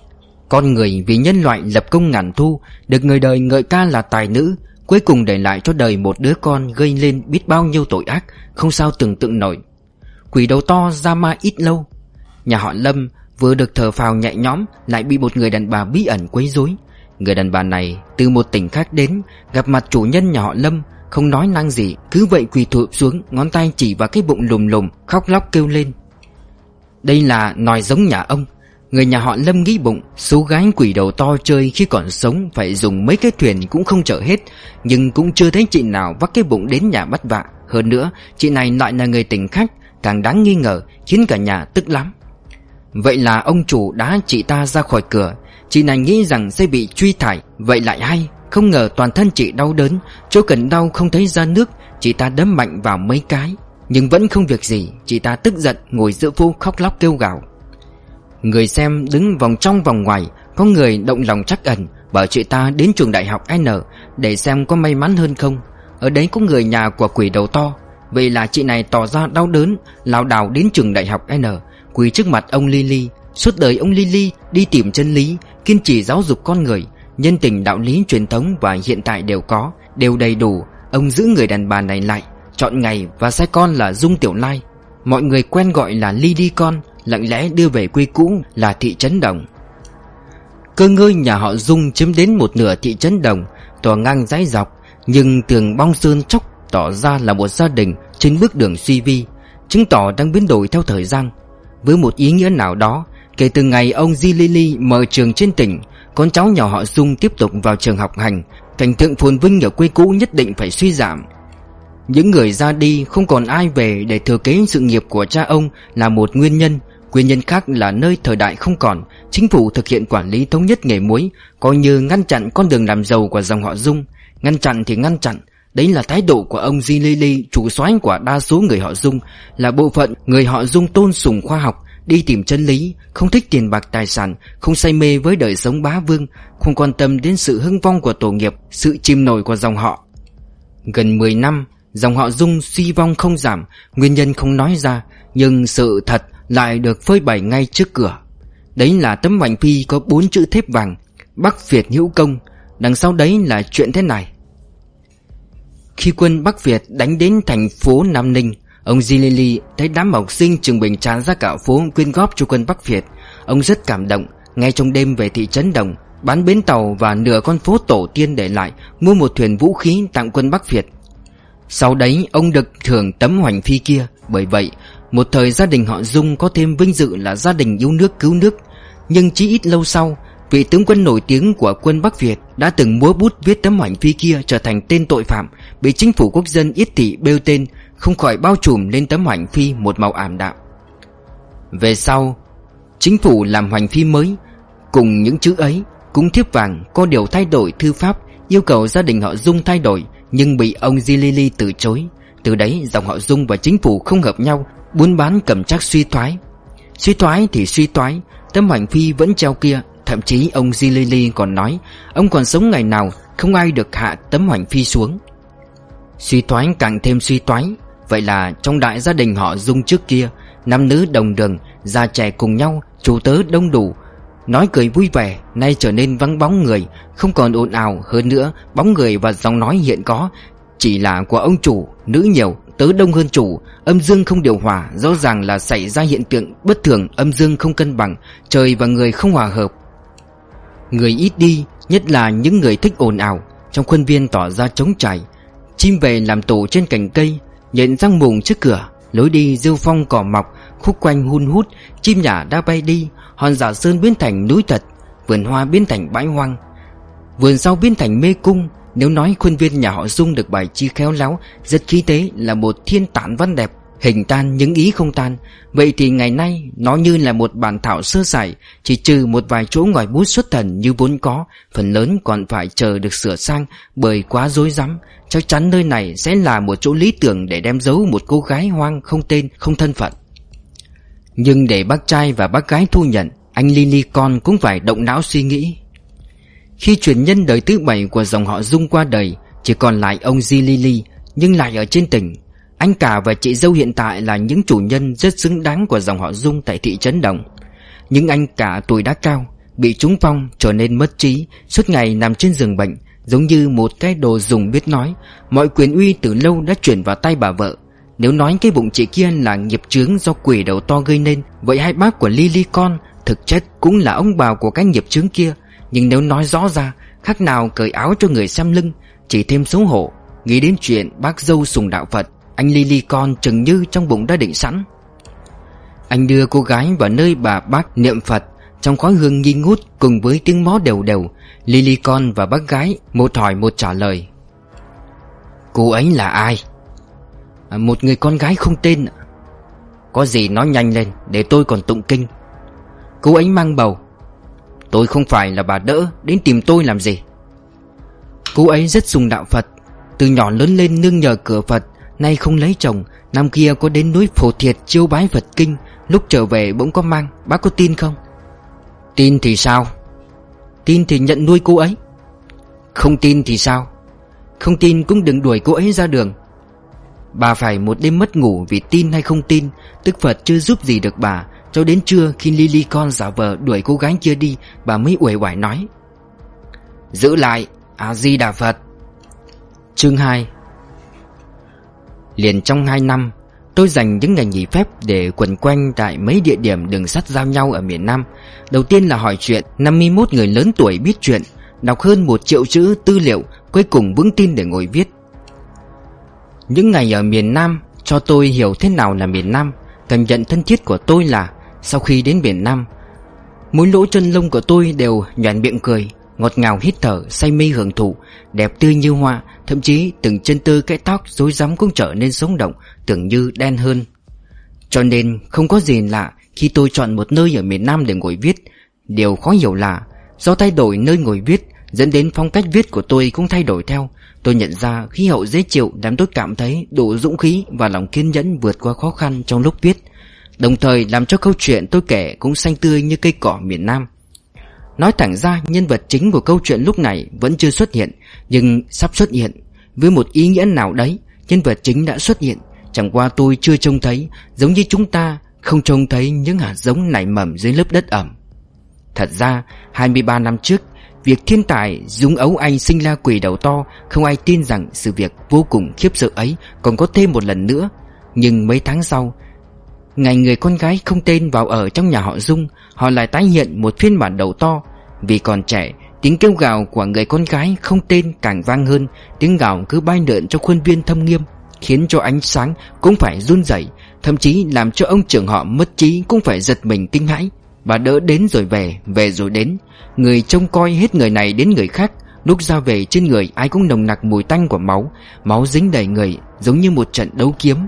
S1: Con người vì nhân loại lập công ngàn thu, được người đời ngợi ca là tài nữ, cuối cùng để lại cho đời một đứa con gây lên biết bao nhiêu tội ác, không sao tưởng tượng nổi. Quỷ đầu to ra ma ít lâu, nhà họ Lâm vừa được thở phào nhẹ nhõm lại bị một người đàn bà bí ẩn quấy rối. Người đàn bà này từ một tỉnh khác đến, gặp mặt chủ nhân nhà họ Lâm, không nói năng gì, cứ vậy quỳ thụp xuống, ngón tay chỉ vào cái bụng lùm lùm, khóc lóc kêu lên: "Đây là nòi giống nhà ông." Người nhà họ Lâm nghĩ bụng, số gái quỷ đầu to chơi khi còn sống phải dùng mấy cái thuyền cũng không chở hết, nhưng cũng chưa thấy chị nào vác cái bụng đến nhà bắt vạ. Hơn nữa chị này lại là người tỉnh khác, càng đáng nghi ngờ, khiến cả nhà tức lắm. Vậy là ông chủ đá chị ta ra khỏi cửa. Chị này nghĩ rằng sẽ bị truy thải, vậy lại hay, không ngờ toàn thân chị đau đớn, chỗ cần đau không thấy ra nước. Chị ta đấm mạnh vào mấy cái, nhưng vẫn không việc gì. Chị ta tức giận ngồi giữa phố khóc lóc kêu gào. Người xem đứng vòng trong vòng ngoài, có người động lòng trắc ẩn, bảo chị ta đến trường đại học N để xem có may mắn hơn không. Ở đấy có người nhà của quỷ đầu to. Vậy là chị này tỏ ra đau đớn, lảo đảo đến trường đại học N, quỳ trước mặt ông Lily. Suốt đời ông Lily đi tìm chân lý, kiên trì giáo dục con người. Nhân tình đạo lý truyền thống và hiện tại đều có, đều đầy đủ. Ông giữ người đàn bà này lại, chọn ngày và sai con là Dung Tiểu Lai, mọi người quen gọi là Lily con, lặng lẽ đưa về quê cũ là thị trấn Đồng. Cơ ngơi nhà họ Dung chiếm đến một nửa thị trấn Đồng, tỏa ngang dãy dọc, nhưng tường bong sơn chóc tỏ ra là một gia đình trên bước đường suy vi, chứng tỏ đang biến đổi theo thời gian. Với một ý nghĩa nào đó, kể từ ngày ông Di Lily mở trường trên tỉnh, con cháu nhà họ Dung tiếp tục vào trường học hành, cảnh tượng phồn vinh ở quê cũ nhất định phải suy giảm. Những người ra đi không còn ai về để thừa kế sự nghiệp của cha ông là một nguyên nhân. Nguyên nhân khác là nơi thời đại không còn, chính phủ thực hiện quản lý thống nhất nghề muối, coi như ngăn chặn con đường làm giàu của dòng họ Dung. Ngăn chặn thì ngăn chặn, đấy là thái độ của ông Di Lily, chủ soái của đa số người họ Dung, là bộ phận người họ Dung tôn sùng khoa học, đi tìm chân lý, không thích tiền bạc tài sản, không say mê với đời sống bá vương, không quan tâm đến sự hưng vong của tổ nghiệp, sự chìm nổi của dòng họ. Gần mười năm, dòng họ Dung suy vong không giảm, nguyên nhân không nói ra, nhưng sự thật lại được phơi bày ngay trước cửa. Đấy là tấm hoành phi có bốn chữ thép vàng: Bắc Việt hữu công. Đằng sau đấy là chuyện thế này. Khi quân Bắc Việt đánh đến thành phố Nam Ninh, ông Di Lily thấy đám học sinh trường Bình tràn ra cả phố quyên góp cho quân Bắc Việt. Ông rất cảm động, ngay trong đêm về thị trấn Đồng, bán bến tàu và nửa con phố tổ tiên để lại, mua một thuyền vũ khí tặng quân Bắc Việt. Sau đấy ông được thưởng tấm hoành phi kia. Bởi vậy một thời gia đình họ Dung có thêm vinh dự là gia đình yêu nước cứu nước. Nhưng chỉ ít lâu sau, vị tướng quân nổi tiếng của quân Bắc Việt đã từng múa bút viết tấm hoành phi kia trở thành tên tội phạm, bị chính phủ quốc dân Yết Thị bêu tên, không khỏi bao trùm lên tấm hoành phi một màu ảm đạm. Về sau, chính phủ làm hoành phi mới, cùng những chữ ấy, cũng thiếp vàng, có điều thay đổi thư pháp, yêu cầu gia đình họ Dung thay đổi, nhưng bị ông Di Lily từ chối. Từ đấy dòng họ Dung và chính phủ không hợp nhau, buôn bán cầm chắc suy thoái. Suy thoái thì suy thoái, tấm hoành phi vẫn treo kia. Thậm chí ông Di Lily còn nói ông còn sống ngày nào không ai được hạ tấm hoành phi xuống. Suy thoái càng thêm suy thoái. Vậy là trong đại gia đình họ Dung trước kia, nam nữ đồng đường, già trẻ cùng nhau, chủ tớ đông đủ, nói cười vui vẻ, nay trở nên vắng bóng người, không còn ồn ào. Hơn nữa, bóng người và giọng nói hiện có chỉ là của ông chủ, nữ nhiều, tớ đông hơn chủ, âm dương không điều hòa, rõ ràng là xảy ra hiện tượng bất thường, âm dương không cân bằng, trời và người không hòa hợp. Người ít đi, nhất là những người thích ồn ào. Trong khuôn viên tỏ ra trống trải, chim về làm tổ trên cành cây, nhện răng mùng trước cửa, lối đi rêu phong cỏ mọc, khúc quanh hun hút, chim nhả đã bay đi. Hòn Giả Sơn biến thành núi thật, vườn hoa biến thành bãi hoang, vườn rau biến thành mê cung, Nếu nói khuôn viên nhà họ Dung được bài trí khéo léo, rất khí tế, là một thiên tản văn đẹp, hình tan nhưng ý không tan, vậy thì ngày nay nó như là một bản thảo sơ sài, chỉ trừ một vài chỗ ngòi bút xuất thần như vốn có, phần lớn còn phải chờ được sửa sang bởi quá rối rắm. Chắc chắn nơi này sẽ là một chỗ lý tưởng để đem giấu một cô gái hoang không tên, không thân phận. Nhưng để bác trai và bác gái thu nhận, anh Lily con cũng phải động não suy nghĩ. Khi truyền nhân đời thứ bảy của dòng họ Dung qua đời, chỉ còn lại ông Di Lily, nhưng lại ở trên tỉnh. Anh cả và chị dâu hiện tại là những chủ nhân rất xứng đáng của dòng họ Dung tại thị trấn Đồng. Nhưng anh cả tuổi đã cao, bị trúng phong trở nên mất trí, suốt ngày nằm trên giường bệnh, giống như một cái đồ dùng biết nói. Mọi quyền uy từ lâu đã chuyển vào tay bà vợ. Nếu nói cái bụng chị kia là nghiệp chướng do quỷ đầu to gây nên, vậy hai bác của Lily con thực chất cũng là ông bà của cái nghiệp chướng kia. Nhưng nếu nói rõ ra, khác nào cởi áo cho người xem lưng, chỉ thêm xấu hổ. Nghĩ đến chuyện bác dâu sùng đạo Phật, anh Lily con chừng như trong bụng đã định sẵn. Anh đưa cô gái vào nơi bà bác niệm Phật, trong khói hương nghi ngút cùng với tiếng mó đều đều. Lily con và bác gái một hỏi một trả lời. Cô ấy là ai? À, một người con gái không tên. Có gì nói nhanh lên, để tôi còn tụng kinh. Cô ấy mang bầu. Tôi không phải là bà đỡ, đến tìm tôi làm gì? Cô ấy rất sùng đạo Phật, từ nhỏ lớn lên nương nhờ cửa Phật, nay không lấy chồng. Năm kia có đến núi Phổ Thiệt chiêu bái Phật kinh, lúc trở về bỗng có mang. Bác có tin không? Tin thì sao? Tin thì nhận nuôi cô ấy. Không tin thì sao? Không tin cũng đừng đuổi cô ấy ra đường. Bà phải một đêm mất ngủ vì tin hay không tin, tức Phật chưa giúp gì được bà. Cho đến trưa khi Lily con giả vờ đuổi cô gái kia đi, bà mới uể oải nói: giữ lại, A Di Đà Phật. Chương hai. Liền trong hai năm, tôi dành những ngày nghỉ phép để quẩn quanh tại mấy địa điểm đường sắt giao nhau ở miền Nam. Đầu tiên là hỏi chuyện năm mươi mốt người lớn tuổi biết chuyện, đọc hơn một triệu chữ tư liệu, cuối cùng vững tin để ngồi viết. Những ngày ở miền Nam cho tôi hiểu thế nào là miền Nam. Cảm nhận thân thiết của tôi là sau khi đến miền Nam, mỗi lỗ chân lông của tôi đều nhoẻn miệng cười, ngọt ngào hít thở, say mê hưởng thụ, đẹp tươi như hoa. Thậm chí từng chân tơ cái tóc rối rắm cũng trở nên sống động, tưởng như đen hơn. Cho nên không có gì lạ khi tôi chọn một nơi ở miền Nam để ngồi viết. Điều khó hiểu là do thay đổi nơi ngồi viết, dẫn đến phong cách viết của tôi cũng thay đổi theo. Tôi nhận ra khí hậu dễ chịu làm tôi cảm thấy đủ dũng khí và lòng kiên nhẫn vượt qua khó khăn trong lúc viết, đồng thời làm cho câu chuyện tôi kể cũng xanh tươi như cây cỏ miền Nam. Nói thẳng ra, nhân vật chính của câu chuyện lúc này vẫn chưa xuất hiện, nhưng sắp xuất hiện. Với một ý nghĩa nào đấy, nhân vật chính đã xuất hiện, chẳng qua tôi chưa trông thấy, giống như chúng ta không trông thấy những hạt giống nảy mầm dưới lớp đất ẩm. Thật ra, hai mươi ba năm trước, việc thiên tài Dung Ấu Anh sinh ra quỷ đầu to, không ai tin rằng sự việc vô cùng khiếp sợ ấy còn có thêm một lần nữa. Nhưng mấy tháng sau, ngày người con gái không tên vào ở trong nhà họ Dung, họ lại tái hiện một phiên bản đầu to. Vì còn trẻ, tiếng kêu gào của người con gái không tên càng vang hơn. Tiếng gào cứ bay lượn trong khuôn viên thâm nghiêm, khiến cho ánh sáng cũng phải run rẩy, thậm chí làm cho ông trưởng họ mất trí cũng phải giật mình kinh hãi. Bà đỡ đến rồi về, về rồi đến, người trông coi hết người này đến người khác. Lúc ra về trên người ai cũng nồng nặc mùi tanh của máu, máu dính đầy người giống như một trận đấu kiếm.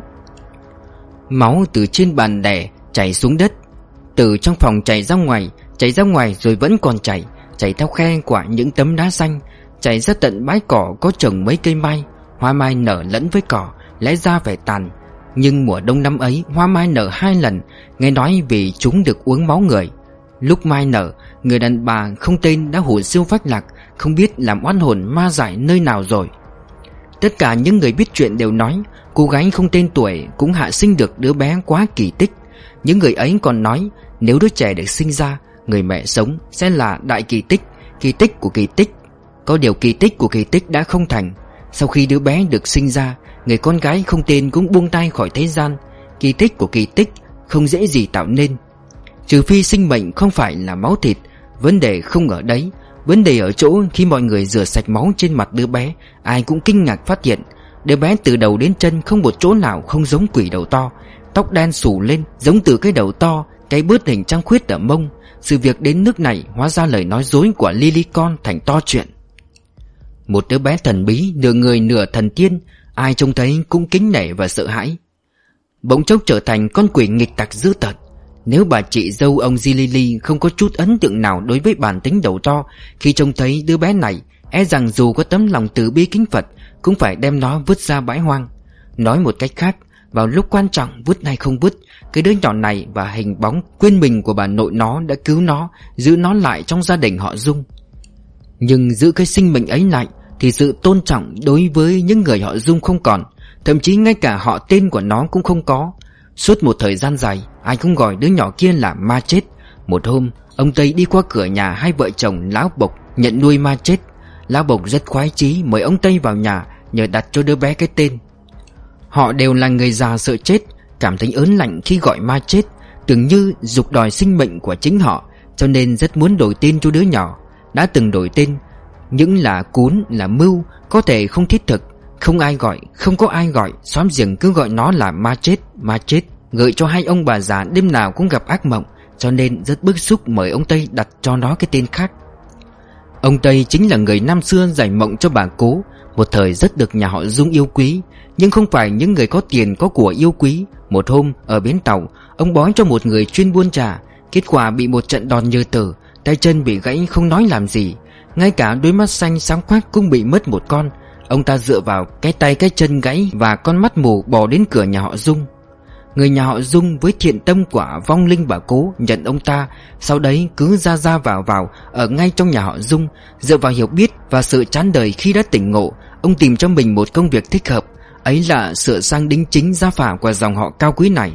S1: Máu từ trên bàn đè chảy xuống đất, từ trong phòng chảy ra ngoài, chảy ra ngoài rồi vẫn còn chảy, chảy theo khe của những tấm đá xanh, chảy ra tận bãi cỏ có trồng mấy cây mai. Hoa mai nở lẫn với cỏ, lẽ ra phải tàn, nhưng mùa đông năm ấy hoa mai nở hai lần, nghe nói vì chúng được uống máu người. Lúc mai nở, người đàn bà không tên đã hồn siêu phách lạc, không biết làm oan hồn ma dại nơi nào rồi. Tất cả những người biết chuyện đều nói cô gái không tên tuổi cũng hạ sinh được đứa bé quá kỳ tích. Những người ấy còn nói nếu đứa trẻ được sinh ra, người mẹ sống sẽ là đại kỳ tích, kỳ tích của kỳ tích. Có điều kỳ tích của kỳ tích đã không thành. Sau khi đứa bé được sinh ra, người con gái không tên cũng buông tay khỏi thế gian. Kỳ tích của kỳ tích không dễ gì tạo nên, trừ phi sinh mệnh không phải là máu thịt. Vấn đề không ở đấy, vấn đề ở chỗ khi mọi người rửa sạch máu trên mặt đứa bé, ai cũng kinh ngạc phát hiện đứa bé từ đầu đến chân không một chỗ nào không giống quỷ đầu to. Tóc đen xù lên giống từ cái đầu to, cái bớt hình trăng khuyết ở mông. Sự việc đến nước này hóa ra lời nói dối của Lily con thành to chuyện. Một đứa bé thần bí, nửa người nửa thần tiên, ai trông thấy cũng kính nể và sợ hãi. Bỗng chốc trở thành con quỷ nghịch tặc dữ tợn. Nếu bà chị dâu ông Zilili không có chút ấn tượng nào đối với bản tính đầu to, khi trông thấy đứa bé này, e rằng dù có tấm lòng từ bi kính Phật cũng phải đem nó vứt ra bãi hoang. Nói một cách khác, vào lúc quan trọng vứt hay không vứt, cái đứa nhỏ này và hình bóng quên mình của bà nội nó đã cứu nó, giữ nó lại trong gia đình họ Dung. Nhưng giữ cái sinh mệnh ấy lại thì sự tôn trọng đối với những người họ Dung không còn, thậm chí ngay cả họ tên của nó cũng không có. Suốt một thời gian dài, ai cũng gọi đứa nhỏ kia là ma chết. Một hôm, ông Tây đi qua cửa nhà hai vợ chồng lão Bộc nhận nuôi ma chết. Lão Bộc rất khoái chí mời ông Tây vào nhà, nhờ đặt cho đứa bé cái tên. Họ đều là người già sợ chết, cảm thấy ớn lạnh khi gọi ma chết, tưởng như giục đòi sinh mệnh của chính họ, cho nên rất muốn đổi tên cho đứa nhỏ. Đã từng đổi tên, những là cún, là mưu, có thể không thiết thực. Không ai gọi, không có ai gọi, xóm giềng cứ gọi nó là ma chết, ma chết, gợi cho hai ông bà già đêm nào cũng gặp ác mộng, cho nên rất bức xúc mời ông Tây đặt cho nó cái tên khác. Ông Tây chính là người năm xưa giải mộng cho bà Cố, một thời rất được nhà họ Dung yêu quý, nhưng không phải những người có tiền có của yêu quý. Một hôm ở bến tàu, ông bói cho một người chuyên buôn trà, kết quả bị một trận đòn như tử, tay chân bị gãy không nói làm gì, ngay cả đôi mắt xanh sáng quắc cũng bị mất một con. Ông ta dựa vào cái tay cái chân gãy và con mắt mù bò đến cửa nhà họ Dung. Người nhà họ Dung với thiện tâm của vong linh bà Cố nhận ông ta, sau đấy cứ ra ra vào vào ở ngay trong nhà họ Dung. Dựa vào hiểu biết và sự chán đời khi đã tỉnh ngộ, ông tìm cho mình một công việc thích hợp, ấy là sửa sang đính chính gia phả của dòng họ cao quý này.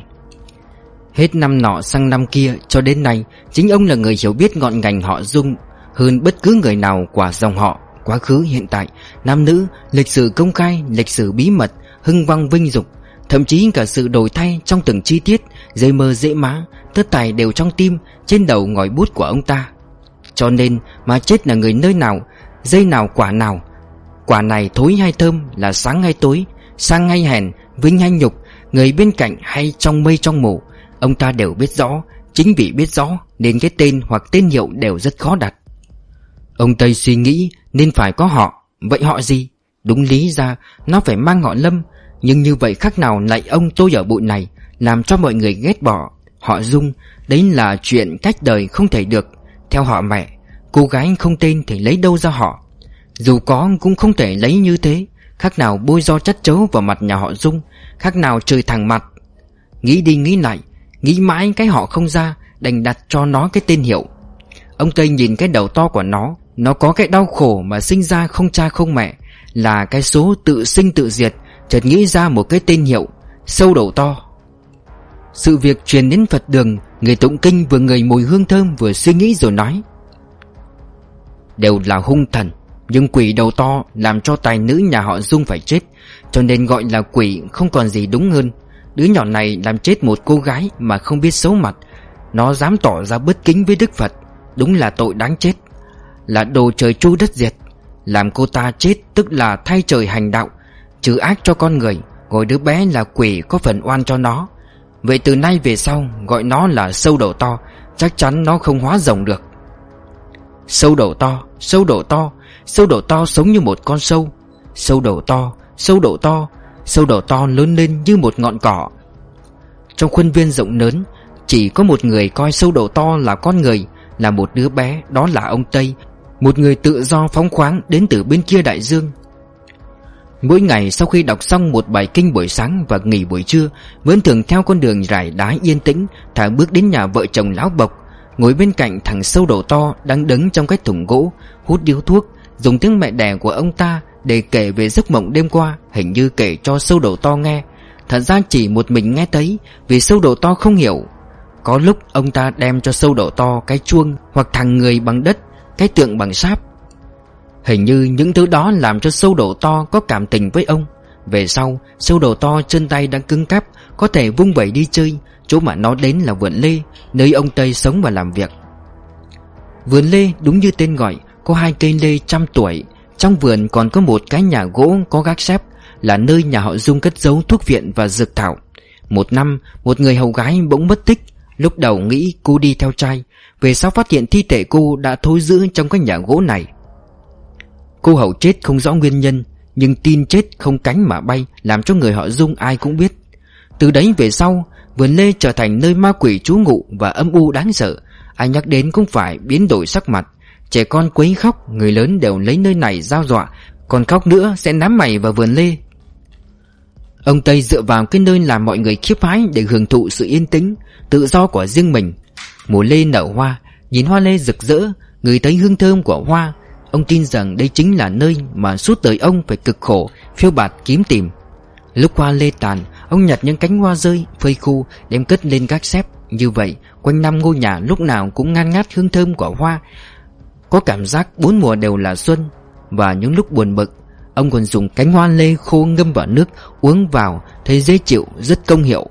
S1: Hết năm nọ sang năm kia cho đến nay, chính ông là người hiểu biết ngọn ngành họ Dung hơn bất cứ người nào của dòng họ. Quá khứ, hiện tại, nam nữ, lịch sử công khai, lịch sử bí mật, hưng vong vinh dục, thậm chí cả sự đổi thay trong từng chi tiết, dây mơ dễ má, tất tài đều trong tim, trên đầu ngòi bút của ông ta. Cho nên mà chết là người nơi nào, dây nào quả nào, quả này thối hay thơm, là sáng hay tối, sang hay hèn, vinh hay nhục, người bên cạnh hay trong mây trong mù, ông ta đều biết rõ. Chính vì biết rõ nên cái tên hoặc tên hiệu đều rất khó đặt. Ông Tây suy nghĩ nên phải có họ. Vậy họ gì? Đúng lý ra nó phải mang họ Lâm, nhưng như vậy khác nào lại ông tôi ở bụi này, làm cho mọi người ghét bỏ. Họ Dung, đấy là chuyện cách đời không thể được. Theo họ mẹ, cô gái không tên thì lấy đâu ra họ. Dù có cũng không thể lấy như thế. Khác nào bôi do chất chấu vào mặt nhà họ Dung, khác nào trời thẳng mặt. Nghĩ đi nghĩ lại, nghĩ mãi cái họ không ra, đành đặt cho nó cái tên hiệu. Ông Tây nhìn cái đầu to của nó, nó có cái đau khổ mà sinh ra không cha không mẹ, là cái số tự sinh tự diệt, chợt nghĩ ra một cái tên hiệu: sâu đầu to. Sự việc truyền đến Phật đường, người tụng kinh vừa ngửi mùi hương thơm vừa suy nghĩ rồi nói: đều là hung thần, nhưng quỷ đầu to làm cho tài nữ nhà họ Dung phải chết, cho nên gọi là quỷ không còn gì đúng hơn. Đứa nhỏ này làm chết một cô gái mà không biết xấu mặt, nó dám tỏ ra bất kính với Đức Phật, đúng là tội đáng chết, là đồ trời tru đất diệt. Làm cô ta chết tức là thay trời hành đạo, trừ ác cho con người, gọi đứa bé là quỷ có phần oan cho nó. Vậy từ nay về sau gọi nó là sâu đầu to, chắc chắn nó không hóa rồng được. Sâu đầu to, sâu đầu to, sâu đầu to sống như một con sâu. Sâu đầu to, sâu đầu to, sâu đầu to lớn lên như một ngọn cỏ. Trong khuôn viên rộng lớn, chỉ có một người coi sâu đầu to là con người, là một đứa bé, đó là ông Tây, một người tự do phóng khoáng đến từ bên kia đại dương. Mỗi ngày sau khi đọc xong một bài kinh buổi sáng và nghỉ buổi trưa, vẫn thường theo con đường rải đá yên tĩnh thả bước đến nhà vợ chồng lão Bộc, ngồi bên cạnh thằng sâu đầu to đang đứng trong cái thùng gỗ hút điếu thuốc, dùng tiếng mẹ đẻ của ông ta để kể về giấc mộng đêm qua, hình như kể cho sâu đầu to nghe. Thật ra chỉ một mình nghe thấy, vì sâu đầu to không hiểu. Có lúc ông ta đem cho sâu đầu to cái chuông, hoặc thằng người bằng đất, cái tượng bằng sáp. Hình như những thứ đó làm cho sâu đầu to có cảm tình với ông. Về sau, sâu đầu to chân tay đang cứng cáp, có thể vung vẩy đi chơi. Chỗ mà nó đến là vườn lê, nơi ông Tây sống và làm việc. Vườn lê đúng như tên gọi, có hai cây lê trăm tuổi. Trong vườn còn có một cái nhà gỗ có gác xếp, là nơi nhà họ Dung cất giấu thuốc viện và dược thảo. Một năm, một người hầu gái bỗng mất tích. Lúc đầu nghĩ cô đi theo trai, về sau phát hiện thi thể cô đã thối rữa trong cái nhà gỗ này. Cô Hậu chết không rõ nguyên nhân, nhưng tin chết không cánh mà bay, làm cho người họ Dung ai cũng biết. Từ đấy về sau, vườn lê trở thành nơi ma quỷ trú ngụ và âm u đáng sợ. Ai nhắc đến cũng phải biến đổi sắc mặt. Trẻ con quấy khóc, người lớn đều lấy nơi này giao dọa, còn khóc nữa sẽ ném mày vào vườn lê. Ông Tây dựa vào cái nơi làm mọi người khiếp hãi để hưởng thụ sự yên tĩnh, tự do của riêng mình. Mùa lê nở hoa, nhìn hoa lê rực rỡ, ngửi thấy hương thơm của hoa, ông tin rằng đây chính là nơi mà suốt đời ông phải cực khổ phiêu bạt kiếm tìm. Lúc hoa lê tàn, ông nhặt những cánh hoa rơi phơi khô đem cất lên các xếp. Như vậy quanh năm ngôi nhà lúc nào cũng ngan ngát hương thơm của hoa, có cảm giác bốn mùa đều là xuân. Và những lúc buồn bực, ông còn dùng cánh hoa lê khô ngâm vào nước uống vào, thấy dễ chịu, rất công hiệu.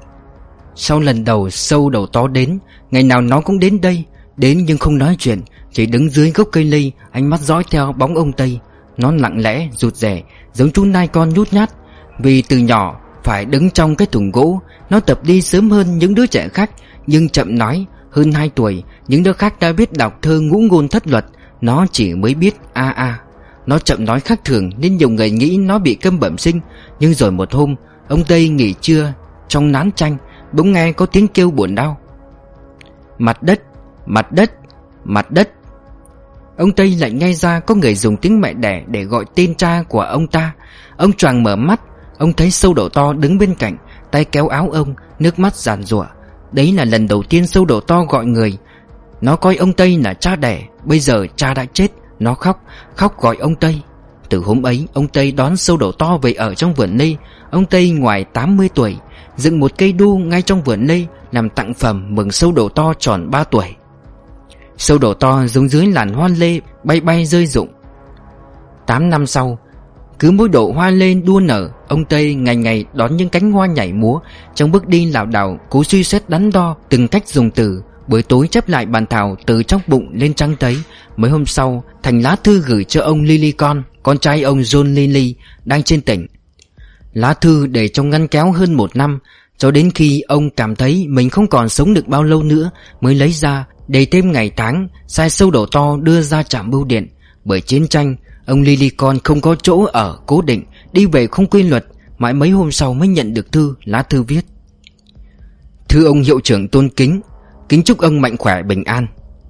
S1: Sau lần đầu sâu đầu to đến, ngày nào nó cũng đến đây. Đến nhưng không nói chuyện, chỉ đứng dưới gốc cây lê, ánh mắt dõi theo bóng ông Tây. Nó lặng lẽ, rụt rè, giống chú nai con nhút nhát. Vì từ nhỏ phải đứng trong cái thùng gỗ, nó tập đi sớm hơn những đứa trẻ khác, nhưng chậm nói. Hơn hai tuổi, những đứa khác đã biết đọc thơ ngũ ngôn thất luật, nó chỉ mới biết a a. Nó chậm nói khác thường nên nhiều người nghĩ nó bị câm bẩm sinh. Nhưng rồi một hôm, ông Tây nghỉ trưa trong nán tranh, bỗng nghe có tiếng kêu buồn đau. Mặt đất, mặt đất, mặt đất. Ông Tây lại nghe ra có người dùng tiếng mẹ đẻ để gọi tên cha của ông ta. Ông choàng mở mắt, ông thấy Sâu Đầu To đứng bên cạnh, tay kéo áo ông, nước mắt giàn giụa. Đấy là lần đầu tiên Sâu Đầu To gọi người. Nó coi ông Tây là cha đẻ, bây giờ cha đã chết. Nó khóc, khóc gọi ông Tây. Từ hôm ấy, ông Tây đón Sâu Đầu To về ở trong vườn lê. Ông Tây ngoài tám mươi tuổi, dựng một cây đu ngay trong vườn lê làm tặng phẩm mừng Sâu Đầu To tròn ba tuổi. Sâu Đầu To giống dưới làn hoa lê bay bay rơi rụng. Tám năm sau, cứ mỗi độ hoa lê đua nở, ông Tây ngày ngày đón những cánh hoa nhảy múa. Trong bước đi lảo đảo, cố suy xét đắn đo từng cách dùng từ. Buổi tối chép lại bàn thảo từ trong bụng lên trang giấy. Mấy hôm sau, thành lá thư gửi cho ông Lily Con, con trai ông John Lily, đang trên tỉnh. Lá thư để trong ngăn kéo hơn một năm, cho đến khi ông cảm thấy mình không còn sống được bao lâu nữa mới lấy ra, để thêm ngày tháng, sai Sâu Đầu To đưa ra trạm bưu điện. Bởi chiến tranh, ông Lily Con không có chỗ ở cố định, đi về không quy luật. Mãi mấy hôm sau mới nhận được thư. Lá thư viết: Thưa ông hiệu trưởng tôn kính, kính chúc ông mạnh khỏe bình an.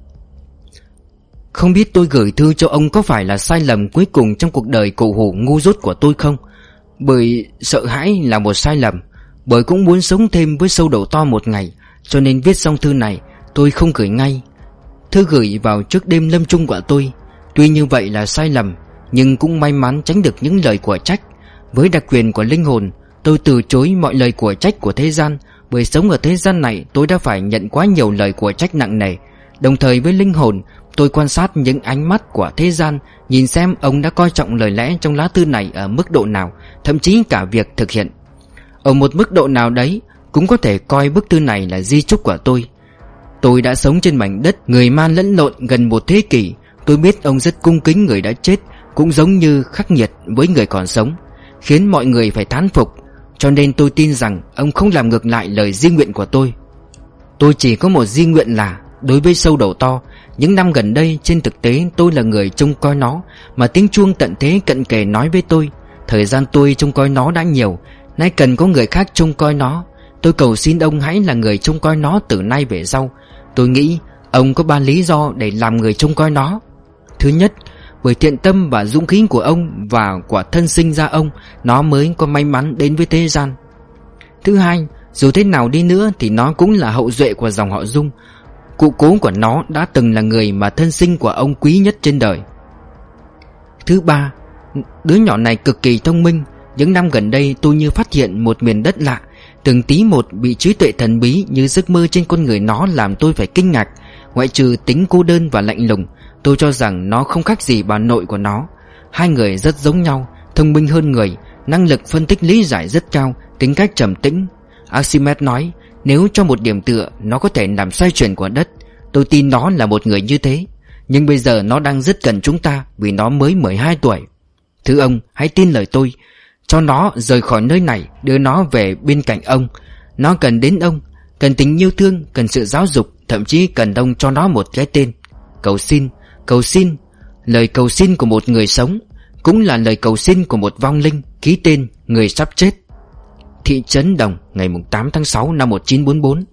S1: Không biết tôi gửi thư cho ông có phải là sai lầm cuối cùng trong cuộc đời cổ hủ ngu dốt của tôi không? Bởi sợ hãi là một sai lầm, bởi cũng muốn sống thêm với Sâu Đầu To một ngày, cho nên viết xong thư này tôi không gửi ngay. Thư gửi vào trước đêm lâm chung của tôi. Tuy như vậy là sai lầm, nhưng cũng may mắn tránh được những lời của trách. Với đặc quyền của linh hồn, tôi từ chối mọi lời của trách của thế gian. Bởi sống ở thế gian này, tôi đã phải nhận quá nhiều lời của trách nặng nề. Đồng thời với linh hồn, tôi quan sát những ánh mắt của thế gian, nhìn xem ông đã coi trọng lời lẽ trong lá thư này ở mức độ nào, thậm chí cả việc thực hiện. Ở một mức độ nào đấy, cũng có thể coi bức thư này là di chúc của tôi. Tôi đã sống trên mảnh đất người man lẫn lộn gần một thế kỷ. Tôi biết ông rất cung kính người đã chết, cũng giống như khắc nghiệt với người còn sống, khiến mọi người phải thán phục. Cho nên tôi tin rằng ông không làm ngược lại lời di nguyện của tôi. Tôi chỉ có một di nguyện là, đối với Sâu Đầu To, những năm gần đây trên thực tế tôi là người trông coi nó, mà tiếng chuông tận thế cận kề nói với tôi, thời gian tôi trông coi nó đã nhiều, nay cần có người khác trông coi nó. Tôi cầu xin ông hãy là người trông coi nó từ nay về sau. Tôi nghĩ ông có ba lý do để làm người trông coi nó. Thứ nhất, bởi thiện tâm và dũng khí của ông và của thân sinh ra ông, nó mới có may mắn đến với thế gian. Thứ hai, dù thế nào đi nữa thì nó cũng là hậu duệ của dòng họ Dung. Cụ cố của nó đã từng là người mà thân sinh của ông quý nhất trên đời. Thứ ba, đứa nhỏ này cực kỳ thông minh. Những năm gần đây tôi như phát hiện một miền đất lạ, từng tí một bị trí tuệ thần bí như giấc mơ trên con người nó làm tôi phải kinh ngạc. Ngoại trừ tính cô đơn và lạnh lùng, tôi cho rằng nó không khác gì bà nội của nó. Hai người rất giống nhau, thông minh hơn người, năng lực phân tích lý giải rất cao, tính cách trầm tĩnh. Archimedes nói, nếu cho một điểm tựa, nó có thể làm xoay chuyển của đất. Tôi tin nó là một người như thế. Nhưng bây giờ nó đang rất cần chúng ta, vì nó mới mười hai tuổi. Thưa ông, hãy tin lời tôi. Cho nó rời khỏi nơi này, đưa nó về bên cạnh ông. Nó cần đến ông, cần tình yêu thương, cần sự giáo dục, thậm chí cần ông cho nó một cái tên. Cầu xin, cầu xin. Lời cầu xin của một người sống, cũng là lời cầu xin của một vong linh, ký tên người sắp chết. Thị trấn Đồng, ngày tám tháng sáu năm một nghìn chín trăm bốn mươi bốn.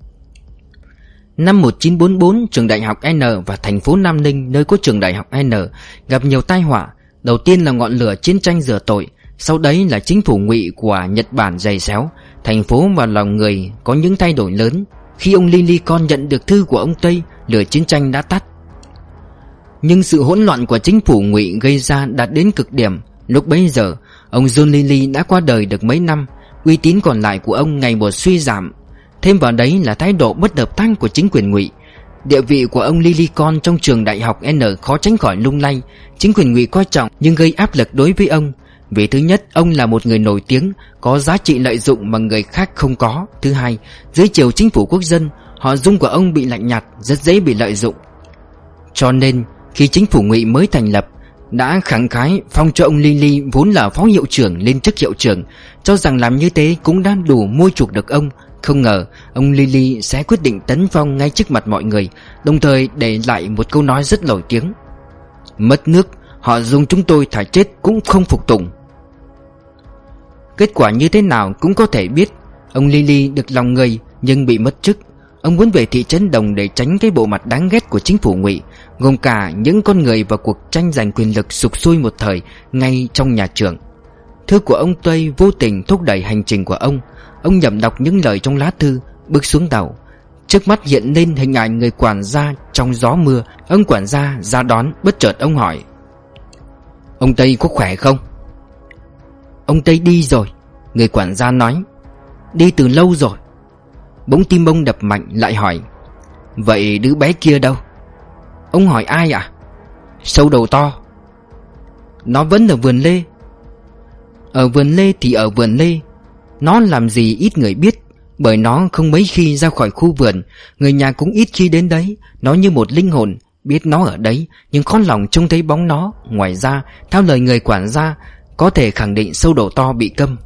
S1: Năm một nghìn chín trăm bốn mươi bốn, trường đại học N và thành phố Nam Ninh, nơi có trường đại học N, gặp nhiều tai họa. Đầu tiên là ngọn lửa chiến tranh rửa tội, sau đấy là chính phủ ngụy của Nhật Bản giày xéo. Thành phố và lòng người có những thay đổi lớn. Khi ông Lilycon nhận được thư của ông Tây, lửa chiến tranh đã tắt. Nhưng sự hỗn loạn của chính phủ ngụy gây ra đạt đến cực điểm. Lúc bấy giờ, ông John Lilly đã qua đời được mấy năm, uy tín còn lại của ông ngày một suy giảm. Thêm vào đấy là thái độ bất hợp tác của chính quyền ngụy. Địa vị của ông Lilycon trong trường đại học N khó tránh khỏi lung lay. Chính quyền ngụy coi trọng nhưng gây áp lực đối với ông. Vì thứ nhất, ông là một người nổi tiếng, có giá trị lợi dụng mà người khác không có. Thứ hai, dưới chiều chính phủ quốc dân, họ Dung của ông bị lạnh nhạt, rất dễ bị lợi dụng. Cho nên, khi chính phủ ngụy mới thành lập, đã khẳng khái phong cho ông Lilly vốn là phó hiệu trưởng lên chức hiệu trưởng, cho rằng làm như thế cũng đã đủ mua chuộc được ông. Không ngờ ông Lilly sẽ quyết định tấn phong ngay trước mặt mọi người, đồng thời để lại một câu nói rất nổi tiếng: mất nước, họ Dung chúng tôi thà chết cũng không phục tùng. Kết quả như thế nào cũng có thể biết. Ông Lilly được lòng người nhưng bị mất chức. Ông muốn về thị trấn Đồng để tránh cái bộ mặt đáng ghét của chính phủ ngụy, gồm cả những con người và cuộc tranh giành quyền lực sục sôi một thời ngay trong nhà trường. Thư của ông Tây vô tình thúc đẩy hành trình của ông. Ông nhẩm đọc những lời trong lá thư, bước xuống tàu. Trước mắt hiện lên hình ảnh người quản gia trong gió mưa. Ông quản gia ra đón, bất chợt ông hỏi: ông Tây có khỏe không? Ông Tây đi rồi, người quản gia nói. Đi từ lâu rồi. Bỗng tim ông đập mạnh, lại hỏi: vậy đứa bé kia đâu? Ông hỏi ai ạ? À? Sâu đầu to. Nó vẫn ở vườn lê. Ở vườn lê thì ở vườn lê. Nó làm gì ít người biết, bởi nó không mấy khi ra khỏi khu vườn, người nhà cũng ít khi đến đấy. Nó như một linh hồn, biết nó ở đấy nhưng khó lòng trông thấy bóng nó. Ngoài ra, theo lời người quản gia, có thể khẳng định sâu đầu to bị câm.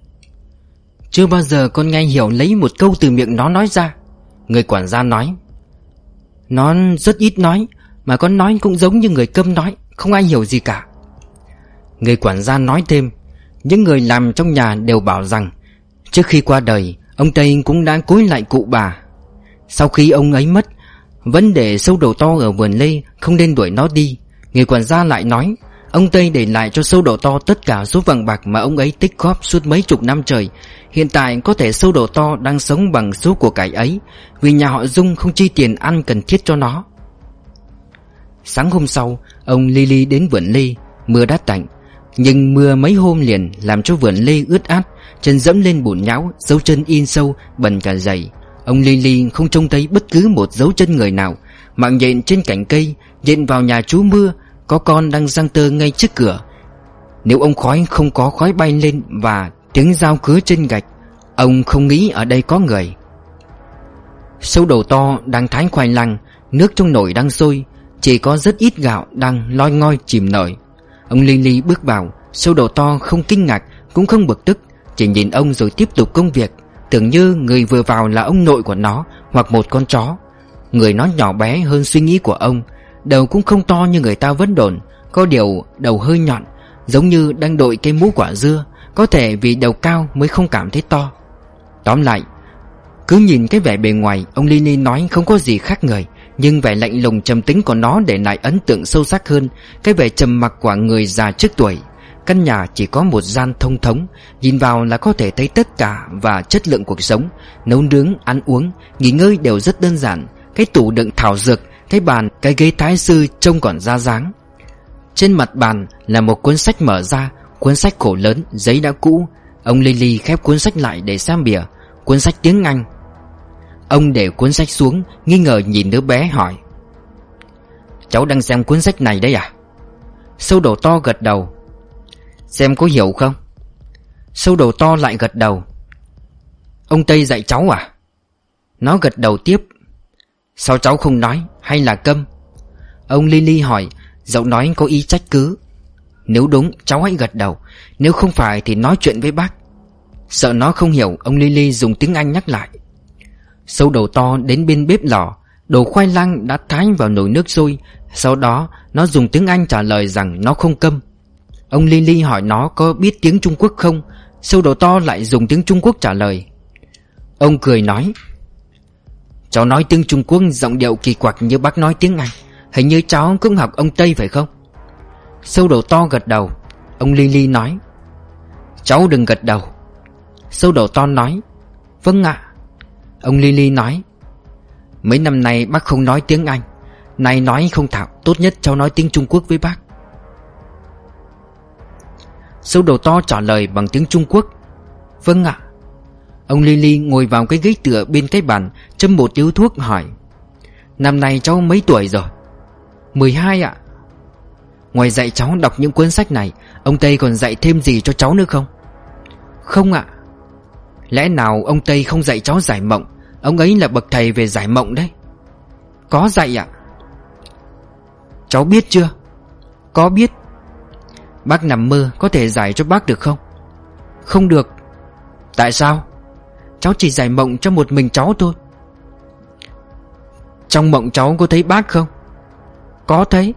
S1: Chưa bao giờ con nghe hiểu lấy một câu từ miệng nó nói ra, người quản gia nói. Nó rất ít nói, mà con nói cũng giống như người câm nói, không ai hiểu gì cả. Người quản gia nói thêm, những người làm trong nhà đều bảo rằng trước khi qua đời, ông Tây cũng đã cúi lại cụ bà. Sau khi ông ấy mất, vẫn để sâu đầu to ở vườn lê, không nên đuổi nó đi. Người quản gia lại nói, ông Tây để lại cho sâu đầu to tất cả số vàng bạc mà ông ấy tích góp suốt mấy chục năm trời. Hiện tại có thể sâu đầu to đang sống bằng số của cải ấy, vì nhà họ Dung không chi tiền ăn cần thiết cho nó. Sáng hôm sau, ông Lilly đến vườn lê. Mưa đã tạnh, nhưng mưa mấy hôm liền làm cho vườn lê ướt át, chân dẫm lên bùn nhão, dấu chân in sâu, bẩn cả giày. Ông Lilly không trông thấy bất cứ một dấu chân người nào. Mạng nhện trên cành cây, nhện vào nhà trú mưa, có con đang giăng tơ ngay trước cửa. Nếu ông khói không có khói bay lên và tiếng dao cứa trên gạch, ông không nghĩ ở đây có người. Sâu đầu to đang thái khoai lang, nước trong nồi đang sôi, chỉ có rất ít gạo đang loi ngoi chìm nổi. Ông Lilly bước vào, sâu đầu to không kinh ngạc cũng không bực tức, chỉ nhìn ông rồi tiếp tục công việc, tưởng như người vừa vào là ông nội của nó hoặc một con chó. Người nó nhỏ bé hơn suy nghĩ của ông, đầu cũng không to như người ta vẫn đồn, có điều đầu hơi nhọn, giống như đang đội cây mũ quả dưa. Có thể vì đầu cao mới không cảm thấy to. Tóm lại, cứ nhìn cái vẻ bề ngoài, ông Lilly nói không có gì khác người, nhưng vẻ lạnh lùng trầm tính của nó để lại ấn tượng sâu sắc hơn cái vẻ trầm mặc của người già trước tuổi. Căn nhà chỉ có một gian thông thống, nhìn vào là có thể thấy tất cả và chất lượng cuộc sống. Nấu nướng, ăn uống, nghỉ ngơi đều rất đơn giản. Cái tủ đựng thảo dược, cái bàn, cái ghế thái sư trông còn ra dáng. Trên mặt bàn là một cuốn sách mở ra, cuốn sách khổ lớn, giấy đã cũ. Ông Lilly khép cuốn sách lại để xem bìa, cuốn sách tiếng Anh. Ông để cuốn sách xuống, nghi ngờ nhìn đứa bé hỏi, cháu đang xem cuốn sách này đấy à? Sâu đầu to gật đầu. Xem có hiểu không? Sâu đầu to lại gật đầu. Ông Tây dạy cháu à? Nó gật đầu tiếp. Sao cháu không nói, hay là câm? Ông Lilly hỏi, giọng nói có ý trách cứ. Nếu đúng, cháu hãy gật đầu, nếu không phải thì nói chuyện với bác. Sợ nó không hiểu, ông Lilly dùng tiếng Anh nhắc lại. Sâu đầu to đến bên bếp lò, đổ khoai lang đã thái vào nồi nước sôi, Sau đó nó dùng tiếng Anh trả lời rằng nó không câm. Ông Lily hỏi nó có biết tiếng Trung Quốc không. Sâu đầu to lại dùng tiếng Trung Quốc trả lời. Ông cười nói, cháu nói tiếng Trung Quốc giọng điệu kỳ quặc như bác nói tiếng Anh. Hình như cháu cũng học ông Tây phải không? Sâu đầu to gật đầu. Ông Lily nói, cháu đừng gật đầu. Sâu đầu to nói, vâng ạ. Ông Lily nói, mấy năm nay bác không nói tiếng Anh, này nói không thạo, tốt nhất cháu nói tiếng Trung Quốc với bác. Sâu đầu to trả lời bằng tiếng Trung Quốc, vâng ạ. Ông Lily ngồi vào cái ghế tựa bên cái bàn, châm một điếu thuốc hỏi, năm nay cháu mấy tuổi rồi? Mười hai ạ. Ngoài dạy cháu đọc những cuốn sách này, ông Tây còn dạy thêm gì cho cháu nữa không? Không ạ. Lẽ nào ông Tây không dạy cháu giải mộng? Ông ấy là bậc thầy về giải mộng đấy. Có dạy ạ. Cháu biết chưa? Có biết. Bác nằm mơ có thể giải cho bác được không? Không được. Tại sao? Cháu chỉ giải mộng cho một mình cháu thôi. Trong mộng cháu có thấy bác không? Có thấy.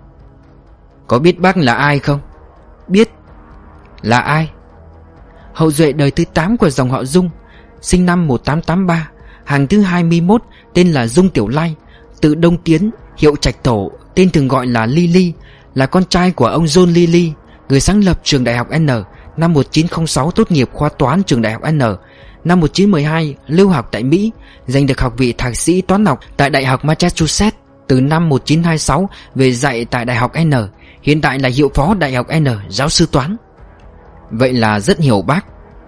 S1: Có biết bác là ai không? Biết. Là ai? Hậu duệ đời thứ tám của dòng họ Dung, sinh năm một nghìn tám trăm tám mươi ba, hàng thứ hai mươi mốt, tên là Dung Tiểu Lai, tự Đông Tiến, hiệu Trạch Thổ, tên thường gọi là Lily, là con trai của ông John Lily, người sáng lập trường đại học N. Năm một nghìn chín trăm lẻ sáu tốt nghiệp khoa toán trường đại học N. Năm một nghìn chín trăm mười hai lưu học tại Mỹ, giành được học vị thạc sĩ toán học tại đại học Massachusetts. Từ năm một nghìn chín trăm hai mươi sáu về dạy tại đại học N. Hiện tại là hiệu phó đại học N, giáo sư toán. Vậy là rất hiểu bác.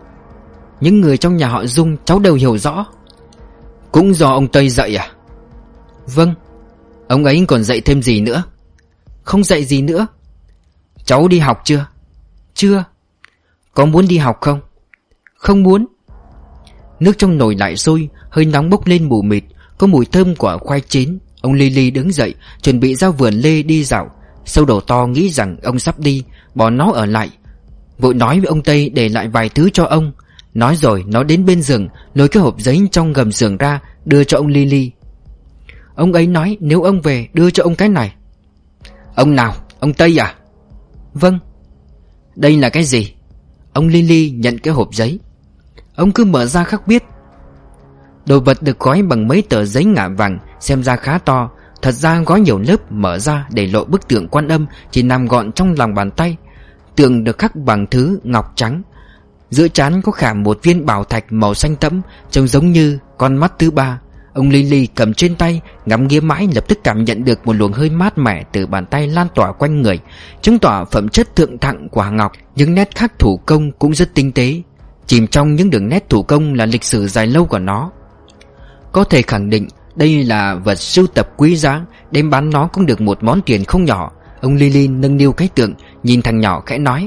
S1: Những người trong nhà họ Dung cháu đều hiểu rõ. Cũng do ông Tây dạy à? Vâng. Ông ấy còn dạy thêm gì nữa? Không dạy gì nữa. Cháu đi học chưa? Chưa. Có muốn đi học không? Không muốn. Nước trong nồi lại sôi, hơi nóng bốc lên mù mịt, có mùi thơm của khoai chín. Ông Lily đứng dậy, chuẩn bị ra vườn lê đi dạo. Sâu đầu to nghĩ rằng ông sắp đi, bỏ nó ở lại, vội nói với ông Tây để lại vài thứ cho ông. Nói rồi nó đến bên giường, lôi cái hộp giấy trong gầm giường ra, đưa cho ông Lily. Ông ấy nói nếu ông về đưa cho ông cái này. Ông nào? Ông Tây à? Vâng. Đây là cái gì? Ông Lily nhận cái hộp giấy. Ông cứ mở ra khắc biết. Đồ vật được gói bằng mấy tờ giấy ngả vàng, xem ra khá to. Thật ra gói nhiều lớp, mở ra để lộ bức tượng Quan Âm chỉ nằm gọn trong lòng bàn tay. Tượng được khắc bằng thứ ngọc trắng, giữa trán có khảm một viên bảo thạch màu xanh thẫm, trông giống như con mắt thứ ba. Ông Lily cầm trên tay, ngắm nghía mãi, lập tức cảm nhận được một luồng hơi mát mẻ từ bàn tay lan tỏa quanh người, chứng tỏ phẩm chất thượng thặng của hàng ngọc. Những nét khắc thủ công cũng rất tinh tế, chìm trong những đường nét thủ công là lịch sử dài lâu của nó. Có thể khẳng định đây là vật sưu tập quý giá, đem bán nó cũng được một món tiền không nhỏ. Ông Lily nâng niu cái tượng, nhìn thằng nhỏ khẽ nói,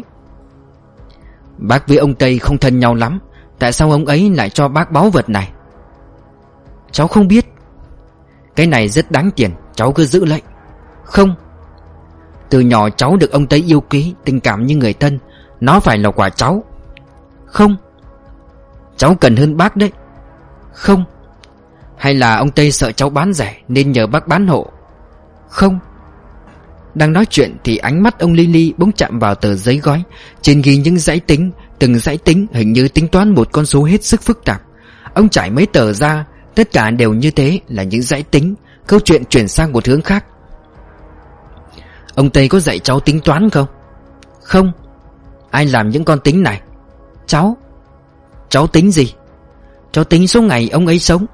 S1: bác với ông Tây không thân nhau lắm, tại sao ông ấy lại cho bác báu vật này? Cháu không biết. Cái này rất đáng tiền, cháu cứ giữ lấy. Không. Từ nhỏ cháu được ông Tây yêu quý, tình cảm như người thân, nó phải là quà cháu. Không. Cháu cần hơn bác đấy. Không. Hay là ông Tây sợ cháu bán rẻ nên nhờ bác bán hộ? Không. Đang nói chuyện thì ánh mắt ông Lily bỗng chạm vào tờ giấy gói. Trên ghi những dãy tính, từng dãy tính hình như tính toán một con số hết sức phức tạp. Ông trải mấy tờ ra, tất cả đều như thế, là những dãy tính. Câu chuyện chuyển sang một hướng khác. Ông Tây có dạy cháu tính toán không? Không. Ai làm những con tính này? Cháu. Cháu tính gì? Cháu tính số ngày ông ấy sống.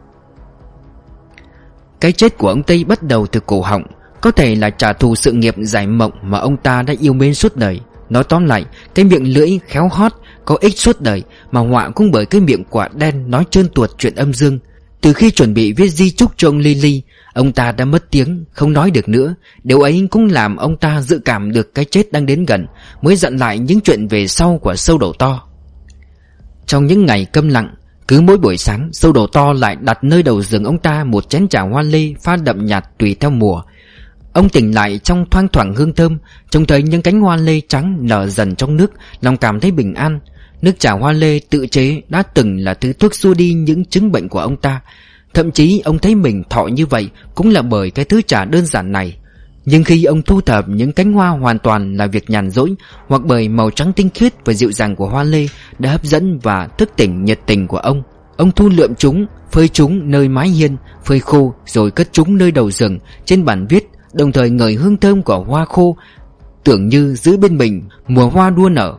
S1: Cái chết của ông Tây bắt đầu từ cổ họng, có thể là trả thù sự nghiệp giải mộng mà ông ta đã yêu mến suốt đời. Nói tóm lại, cái miệng lưỡi khéo hót có ích suốt đời, mà họa cũng bởi cái miệng quả đen nói trơn tuột chuyện âm dương. Từ khi chuẩn bị viết di chúc cho ông Lily, ông ta đã mất tiếng, không nói được nữa. Điều ấy cũng làm ông ta dự cảm được cái chết đang đến gần, mới dặn lại những chuyện về sau của Sâu Đầu To. Trong những ngày câm lặng, cứ mỗi buổi sáng, Sâu Đầu To lại đặt nơi đầu giường ông ta một chén trà hoa lê pha đậm nhạt tùy theo mùa. Ông tỉnh lại trong thoang thoảng hương thơm, trông thấy những cánh hoa lê trắng nở dần trong nước, lòng cảm thấy bình an. Nước trà hoa lê tự chế đã từng là thứ thuốc xua đi những chứng bệnh của ông ta. Thậm chí ông thấy mình thọ như vậy cũng là bởi cái thứ trà đơn giản này. Nhưng khi ông thu thập những cánh hoa hoàn toàn là việc nhàn rỗi, hoặc bởi màu trắng tinh khiết và dịu dàng của hoa lê đã hấp dẫn và thức tỉnh nhiệt tình của ông. Ông thu lượm chúng, phơi chúng nơi mái hiên, phơi khô rồi cất chúng nơi đầu giường, trên bàn viết, đồng thời ngửi hương thơm của hoa khô, tưởng như giữ bên mình mùa hoa đua nở.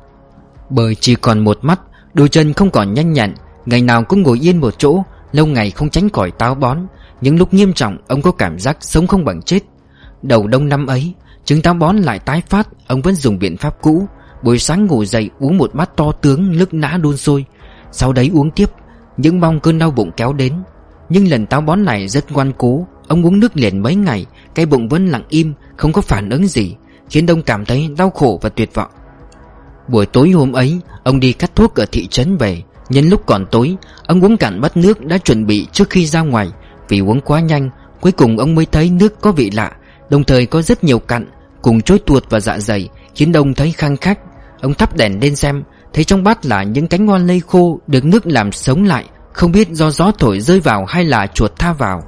S1: Bởi chỉ còn một mắt, đôi chân không còn nhanh nhẹn, ngày nào cũng ngồi yên một chỗ, lâu ngày không tránh khỏi táo bón. Những lúc nghiêm trọng, ông có cảm giác sống không bằng chết. Đầu đông năm ấy, chứng táo bón lại tái phát, ông vẫn dùng biện pháp cũ. Buổi sáng ngủ dậy uống một bát to tướng nức nã đun sôi, sau đấy uống tiếp, những mong cơn đau bụng kéo đến. Nhưng lần táo bón này rất ngoan cố, ông uống nước liền mấy ngày, cái bụng vẫn lặng im, không có phản ứng gì, khiến ông cảm thấy đau khổ và tuyệt vọng. Buổi tối hôm ấy, ông đi cắt thuốc ở thị trấn về. Nhân lúc còn tối, ông uống cạn bát nước đã chuẩn bị trước khi ra ngoài. Vì uống quá nhanh, cuối cùng ông mới thấy nước có vị lạ, đồng thời có rất nhiều cặn cùng trôi tuột vào dạ dày, khiến ông thấy khăng khắc. Ông thắp đèn lên xem, thấy trong bát là những cánh hoa lê khô được nước làm sống lại, không biết do gió thổi rơi vào hay là chuột tha vào.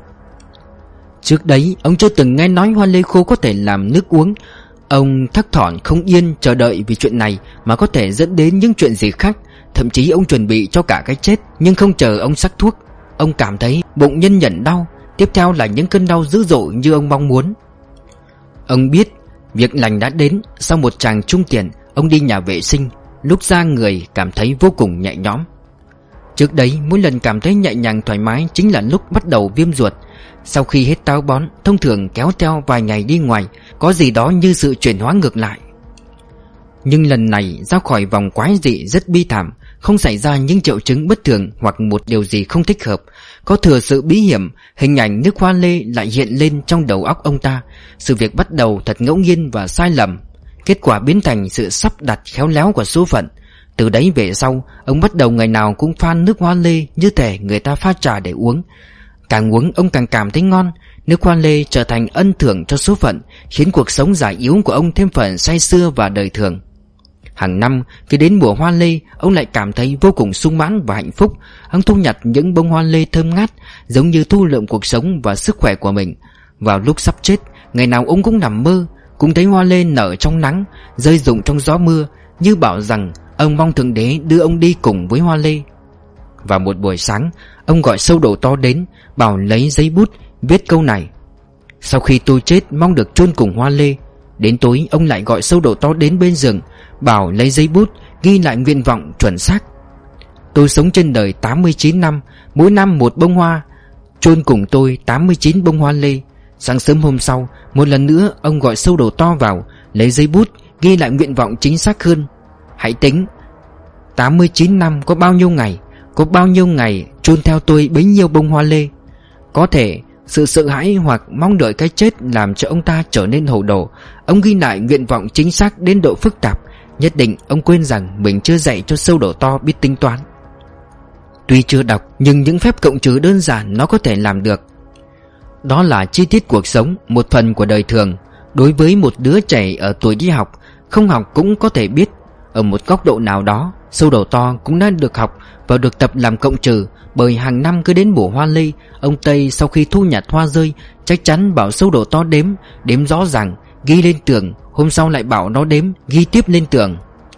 S1: Trước đấy ông chưa từng nghe nói hoa lê khô có thể làm nước uống. Ông thắc thỏn không yên, chờ đợi vì chuyện này mà có thể dẫn đến những chuyện gì khác. Thậm chí ông chuẩn bị cho cả cái chết. Nhưng không chờ ông sắc thuốc, ông cảm thấy bụng nhân nhẫn đau. Tiếp theo là những cơn đau dữ dội như ông mong muốn. Ông biết việc lành đã đến. Sau một tràng trung tiền, ông đi nhà vệ sinh. Lúc ra người cảm thấy vô cùng nhẹ nhõm. Trước đấy mỗi lần cảm thấy nhẹ nhàng thoải mái chính là lúc bắt đầu viêm ruột. Sau khi hết táo bón, thông thường kéo theo vài ngày đi ngoài, có gì đó như sự chuyển hóa ngược lại. Nhưng lần này ra khỏi vòng quái dị rất bi thảm, không xảy ra những triệu chứng bất thường hoặc một điều gì không thích hợp. Có thừa sự bí hiểm, hình ảnh nước hoa lê lại hiện lên trong đầu óc ông ta. Sự việc bắt đầu thật ngẫu nhiên và sai lầm, kết quả biến thành sự sắp đặt khéo léo của số phận. Từ đấy về sau, ông bắt đầu ngày nào cũng pha nước hoa lê như thể người ta pha trà để uống. Càng uống ông càng cảm thấy ngon. Nước hoa lê trở thành ân thưởng cho số phận, khiến cuộc sống già yếu của ông thêm phần say sưa và đời thường. Hàng năm khi đến mùa hoa lê, ông lại cảm thấy vô cùng sung mãn và hạnh phúc. Ông thu nhặt những bông hoa lê thơm ngát, giống như thu lượm cuộc sống và sức khỏe của mình. Vào lúc sắp chết, ngày nào ông cũng nằm mơ, cũng thấy hoa lê nở trong nắng, rơi rụng trong gió mưa, như bảo rằng ông mong Thượng Đế đưa ông đi cùng với hoa lê. Vào một buổi sáng, ông gọi Sâu Đầu To đến, bảo lấy giấy bút viết câu này: sau khi tôi chết mong được chôn cùng hoa lê. Đến tối ông lại gọi Sâu Đầu To đến bên giường, bảo lấy giấy bút ghi lại nguyện vọng chuẩn xác: tôi sống trên đời tám mươi chín năm, mỗi năm một bông hoa, chôn cùng tôi tám mươi chín bông hoa lê. Sáng sớm hôm sau, một lần nữa ông gọi Sâu Đầu To vào, lấy giấy bút ghi lại nguyện vọng chính xác hơn: hãy tính tám mươi chín năm có bao nhiêu ngày, có bao nhiêu ngày chôn theo tôi bấy nhiêu bông hoa lê. Có thể sự sợ hãi hoặc mong đợi cái chết làm cho ông ta trở nên hồ đồ. Ông ghi lại nguyện vọng chính xác đến độ phức tạp. Nhất định ông quên rằng mình chưa dạy cho Sâu Đầu To biết tính toán. Tuy chưa đọc, nhưng những phép cộng trừ đơn giản nó có thể làm được. Đó là chi tiết cuộc sống, một phần của đời thường. Đối với một đứa trẻ ở tuổi đi học, không học cũng có thể biết. Ở một góc độ nào đó, Sâu Đầu To cũng đã được học và được tập làm cộng trừ. Bởi hàng năm cứ đến mùa hoa lê, ông Tây sau khi thu nhặt hoa rơi chắc chắn bảo Sâu Đầu To đếm, đếm rõ ràng, ghi lên tường. Hôm sau lại bảo nó đếm, ghi tiếp lên tường.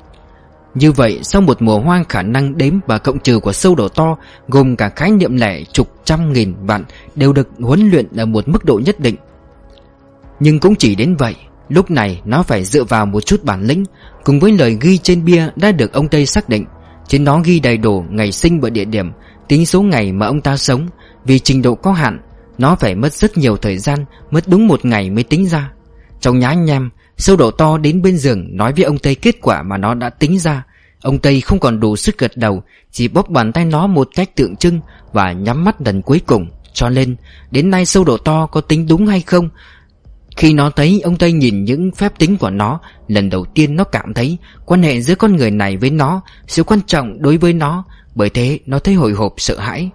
S1: Như vậy sau một mùa hoa, khả năng đếm và cộng trừ của Sâu Đầu To, gồm cả khái niệm lẻ, chục, trăm, nghìn, vạn, đều được huấn luyện ở một mức độ nhất định. Nhưng cũng chỉ đến vậy. Lúc này nó phải dựa vào một chút bản lĩnh, cùng với lời ghi trên bia đã được ông Tây xác định. Trên đó ghi đầy đủ ngày sinh và địa điểm, tính số ngày mà ông ta sống. Vì trình độ có hạn, nó phải mất rất nhiều thời gian, mất đúng một ngày mới tính ra. Trong nhá nhem, Sâu Đầu To đến bên giường nói với ông Tây kết quả mà nó đã tính ra. Ông Tây không còn đủ sức gật đầu, chỉ bóp bàn tay nó một cách tượng trưng và nhắm mắt lần cuối cùng. Cho nên đến nay Sâu Đầu To có tính đúng hay không, khi nó thấy ông Tây nhìn những phép tính của nó, lần đầu tiên nó cảm thấy quan hệ giữa con người này với nó sự quan trọng đối với nó. Bởi thế nó thấy hồi hộp sợ hãi.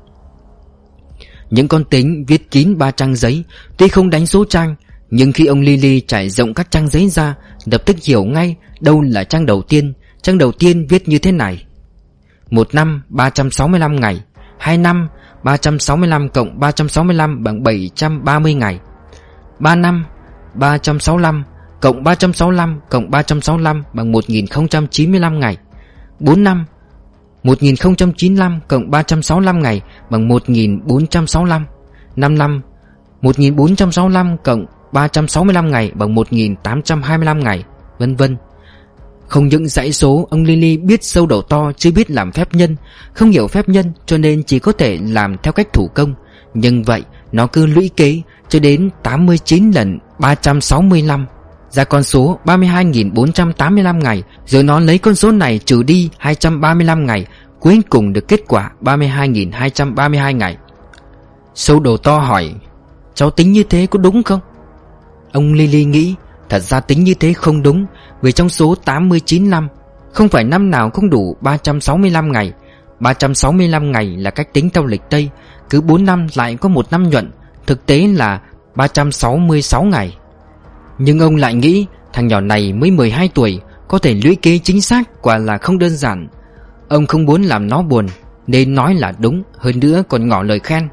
S1: Những con tính viết kín ba trang giấy, tuy không đánh số trang, nhưng khi ông Lily trải rộng các trang giấy ra, lập tức hiểu ngay đâu là trang đầu tiên. Trang đầu tiên viết như thế này: một năm ba trăm sáu mươi lăm ngày, hai năm ba trăm sáu mươi lăm cộng ba trăm sáu mươi lăm bằng bảy trăm ba mươi ngày, ba năm ba trăm sáu mươi lăm cộng ba trăm sáu mươi lăm cộng ba trăm sáu mươi lăm bằng một nghìn không trăm chín mươi lăm ngày. Bốn năm, một nghìn không trăm chín mươi lăm cộng ba trăm sáu mươi lăm ngày bằng một nghìn bốn trăm sáu mươi lăm. Năm năm, một nghìn bốn trăm sáu mươi lăm cộng ba trăm sáu mươi lăm ngày bằng một nghìn tám trăm hai mươi lăm ngày, vân vân. Không những dãy số ông Lily biết sâu đầu to chưa biết làm phép nhân, không hiểu phép nhân cho nên chỉ có thể làm theo cách thủ công. Nhưng vậy nó cứ lũy kế cho đến tám mươi chín lần ba trăm sáu mươi lăm ra con số ba mươi hai nghìn bốn trăm tám mươi lăm ngày. Rồi nó lấy con số này trừ đi hai trăm ba mươi lăm ngày, cuối cùng được kết quả ba mươi hai nghìn hai trăm ba mươi hai ngày. Sâu đầu to hỏi: cháu tính như thế có đúng không? Ông Lily nghĩ thật ra tính như thế không đúng, vì trong số tám mươi chín năm không phải năm nào cũng đủ ba trăm sáu mươi lăm ngày. Ba trăm sáu mươi lăm ngày là cách tính theo lịch Tây, cứ bốn năm lại có một năm nhuận, thực tế là ba trăm sáu mươi sáu ngày. Nhưng ông lại nghĩ thằng nhỏ này mới mười hai tuổi, có thể lũy kế chính xác, quả là không đơn giản. Ông không muốn làm nó buồn nên nói là đúng, hơn nữa còn ngỏ lời khen: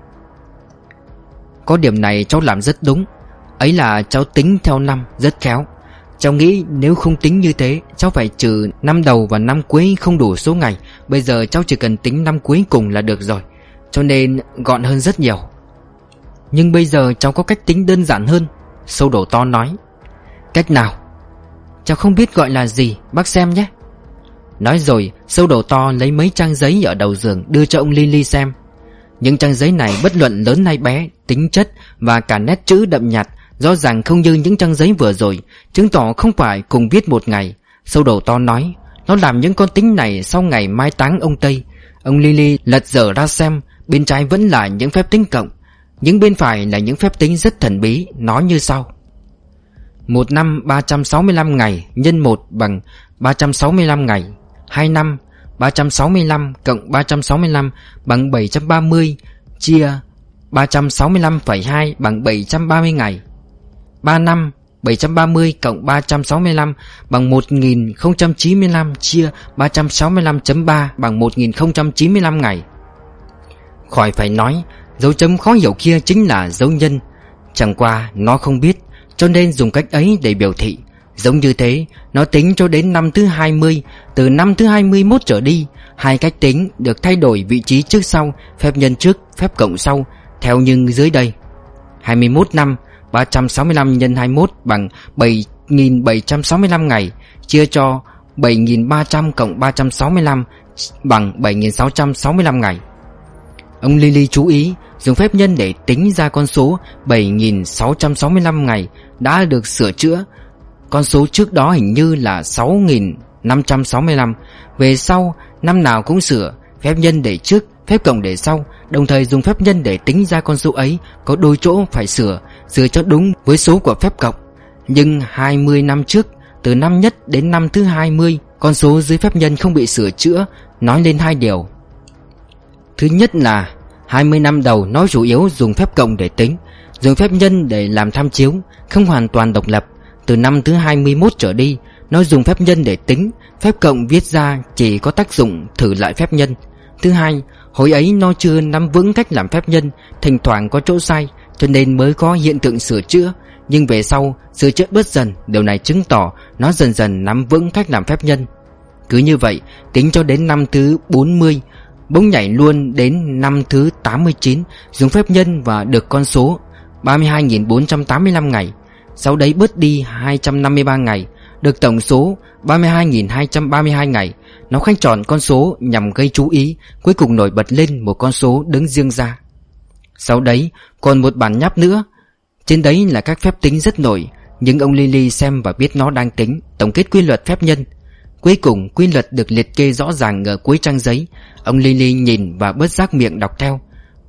S1: có điểm này cháu làm rất đúng, ấy là cháu tính theo năm rất khéo. Cháu nghĩ nếu không tính như thế, cháu phải trừ năm đầu và năm cuối không đủ số ngày. Bây giờ cháu chỉ cần tính năm cuối cùng là được rồi, cho nên gọn hơn rất nhiều. Nhưng bây giờ cháu có cách tính đơn giản hơn, Sâu đầu to nói. Cách nào? Cháu không biết gọi là gì, bác xem nhé. Nói rồi, Sâu đầu to lấy mấy trang giấy ở đầu giường đưa cho ông Lily xem. Những trang giấy này bất luận lớn hay bé, tính chất và cả nét chữ đậm nhạt, rõ ràng không như những trang giấy vừa rồi, chứng tỏ không phải cùng viết một ngày. Sâu đầu to nói nó làm những con tính này sau ngày mai táng ông Tây. Ông Lily lật dở ra xem, bên trái vẫn là những phép tính cộng, nhưng bên phải là những phép tính rất thần bí, nói như sau: một năm ba trăm sáu mươi lăm ngày nhân một bằng ba trăm sáu mươi lăm ngày. Hai năm ba trăm sáu mươi lăm cộng ba trăm sáu mươi lăm bằng bảy trăm ba mươi, chia ba trăm sáu mươi lăm phẩy hai bằng bảy trăm ba mươi ngày. Ba năm bảy trăm ba mươi cộng ba trăm sáu mươi lăm bằng một nghìn không trăm chín mươi lăm, chia ba trăm sáu mươi lăm phẩy ba bằng một nghìn không trăm chín mươi lăm ngày. Khỏi phải nói, dấu chấm khó hiểu kia chính là dấu nhân. Chẳng qua nó không biết, cho nên dùng cách ấy để biểu thị. Giống như thế, nó tính cho đến năm thứ hai mươi, từ năm thứ hai mươi mốt trở đi, hai cách tính được thay đổi vị trí trước sau, phép nhân trước, phép cộng sau, theo như dưới đây. hai mươi mốt năm, ba trăm sáu mươi lăm nhân hai mươi mốt bằng bảy nghìn bảy trăm sáu mươi lăm ngày, chia cho bảy nghìn ba trăm cộng ba trăm sáu mươi lăm bằng bảy nghìn sáu trăm sáu mươi lăm ngày. Ông Lily chú ý, dùng phép nhân để tính ra con số bảy nghìn sáu trăm sáu mươi lăm ngày đã được sửa chữa. Con số trước đó hình như là sáu nghìn năm trăm sáu mươi lăm. Về sau, năm nào cũng sửa, phép nhân để trước, phép cộng để sau. Đồng thời dùng phép nhân để tính ra con số ấy có đôi chỗ phải sửa, sửa cho đúng với số của phép cộng. Nhưng hai mươi năm trước, từ năm nhất đến năm thứ hai mươi, con số dưới phép nhân không bị sửa chữa, nói lên hai điều. Thứ nhất là hai mươi năm đầu nó chủ yếu dùng phép cộng để tính, dùng phép nhân để làm tham chiếu, không hoàn toàn độc lập. Từ năm thứ hai mươi mốt trở đi, nó dùng phép nhân để tính, phép cộng viết ra chỉ có tác dụng thử lại phép nhân. Thứ hai, hồi ấy nó chưa nắm vững cách làm phép nhân, thỉnh thoảng có chỗ sai, cho nên mới có hiện tượng sửa chữa. Nhưng về sau, sửa chữa bớt dần, điều này chứng tỏ nó dần dần nắm vững cách làm phép nhân. Cứ như vậy, tính cho đến năm thứ bốn mươi, bỗng nhảy luôn đến năm thứ tám mươi chín, dùng phép nhân và được con số ba mươi hai nghìn bốn trăm tám mươi lăm ngày. Sau đấy bớt đi hai trăm năm mươi ba ngày, được tổng số ba mươi hai nghìn hai trăm ba mươi hai ngày. Nó khoanh tròn con số nhằm gây chú ý, cuối cùng nổi bật lên một con số đứng riêng ra. Sau đấy còn một bản nháp nữa, trên đấy là các phép tính rất nổi, nhưng ông Lily xem và biết nó đang tính tổng kết quy luật phép nhân. Cuối cùng quy luật được liệt kê rõ ràng ở cuối trang giấy. Ông Lily nhìn và bớt giác miệng đọc theo.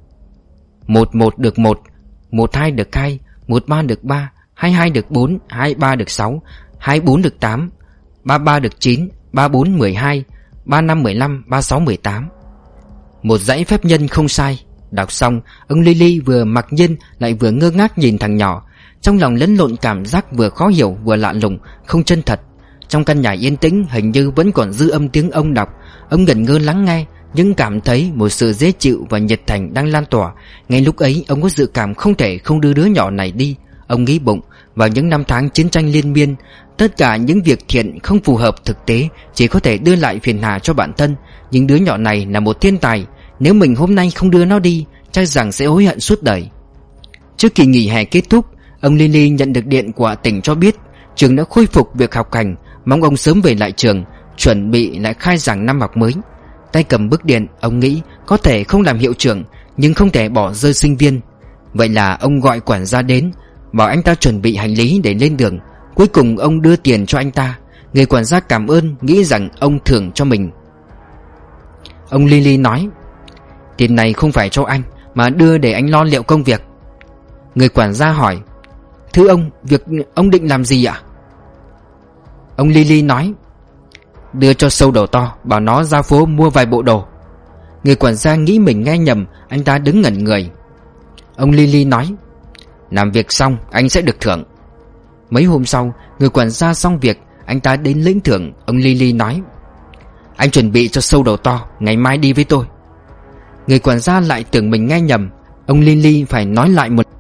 S1: Một một được một, một hai được hai, một ba được ba, hai hai được bốn, hai ba được sáu, hai bốn được tám, ba ba được chín, ba bốn mười hai, ba năm mười lăm, ba sáu mười tám. Một dãy phép nhân không sai. Đọc xong, ông Lily vừa mặc nhiên lại vừa ngơ ngác nhìn thằng nhỏ, trong lòng lẫn lộn cảm giác vừa khó hiểu vừa lạ lùng, không chân thật. Trong căn nhà yên tĩnh hình như vẫn còn dư âm tiếng ông đọc. Ông ngẩn ngơ lắng nghe, nhưng cảm thấy một sự dễ chịu và nhiệt thành đang lan tỏa. Ngay lúc ấy ông có dự cảm không thể không đưa đứa nhỏ này đi. Ông nghĩ bụng, Vào những năm tháng chiến tranh liên miên, tất cả những việc thiện không phù hợp thực tế chỉ có thể đưa lại phiền hà cho bản thân. Nhưng đứa nhỏ này là một thiên tài, nếu mình hôm nay không đưa nó đi, chắc rằng sẽ hối hận suốt đời. Trước kỳ nghỉ hè kết thúc, ông Lily nhận được điện của tỉnh cho biết trường đã khôi phục việc học hành, mong ông sớm về lại trường, chuẩn bị lại khai giảng năm học mới. Tay cầm bức điện, ông nghĩ có thể không làm hiệu trưởng, nhưng không thể bỏ rơi sinh viên. Vậy là ông gọi quản gia đến, bảo anh ta chuẩn bị hành lý để lên đường. Cuối cùng ông đưa tiền cho anh ta. Người quản gia cảm ơn, nghĩ rằng ông thưởng cho mình. Ông Lily nói: tiền này không phải cho anh, mà đưa để anh lo liệu công việc. Người quản gia hỏi: thưa ông, việc ông định làm gì ạ? Ông Lily nói: đưa cho Sâu Đầu To, bảo nó ra phố mua vài bộ đồ. Người quản gia nghĩ mình nghe nhầm, anh ta đứng ngẩn người. Ông Lily nói: làm việc xong anh sẽ được thưởng. Mấy hôm sau, người quản gia xong việc, anh ta đến lĩnh thưởng. Ông Lily nói: anh chuẩn bị cho Sâu Đầu To, ngày mai đi với tôi. Người quản gia lại tưởng mình nghe nhầm. Ông Lily phải nói lại một.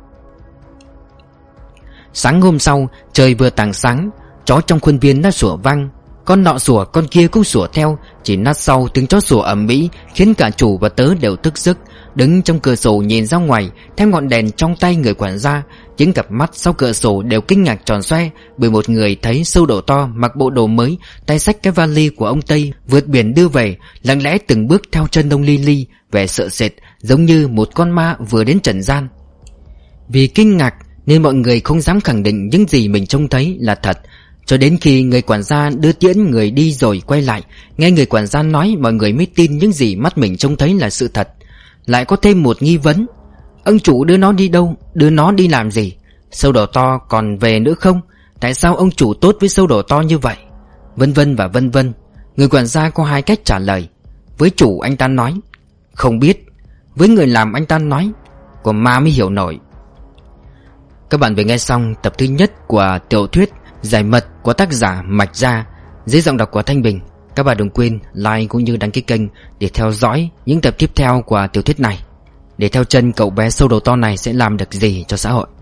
S1: Sáng hôm sau, trời vừa tảng sáng, chó trong khuôn viên đã sủa vang. Con nọ sủa, con kia cũng sủa theo. Chỉ lát sau, tiếng chó sủa ầm ĩ khiến cả chủ và tớ đều thức giấc. Đứng trong cửa sổ nhìn ra ngoài, theo ngọn đèn trong tay người quản gia, những cặp mắt sau cửa sổ đều kinh ngạc tròn xoe, bởi một người thấy Sâu Đầu To mặc bộ đồ mới, tay xách cái vali của ông Tây vượt biển đưa về, lặng lẽ từng bước theo chân ông Lily, vẻ sợ sệt giống như một con ma vừa đến trần gian. Vì kinh ngạc nên mọi người không dám khẳng định những gì mình trông thấy là thật, cho đến khi người quản gia đưa tiễn người đi rồi quay lại, nghe người quản gia nói, mọi người mới tin những gì mắt mình trông thấy là sự thật. Lại có thêm một nghi vấn: ông chủ đưa nó đi đâu? Đưa nó đi làm gì? Sâu Đầu To còn về nữa không? Tại sao ông chủ tốt với Sâu Đầu To như vậy? Vân vân và vân vân. Người quản gia có hai cách trả lời. Với chủ anh ta nói: không biết. Với người làm anh ta nói: của ma mới hiểu nổi. Các bạn vừa nghe xong tập thứ nhất của tiểu thuyết Giải Mật của tác giả Mạch Gia, dưới giọng đọc của Thanh Bình. Các bạn đừng quên like cũng như đăng ký kênh để theo dõi những tập tiếp theo của tiểu thuyết này, để theo chân cậu bé Sâu Đầu To này sẽ làm được gì cho xã hội.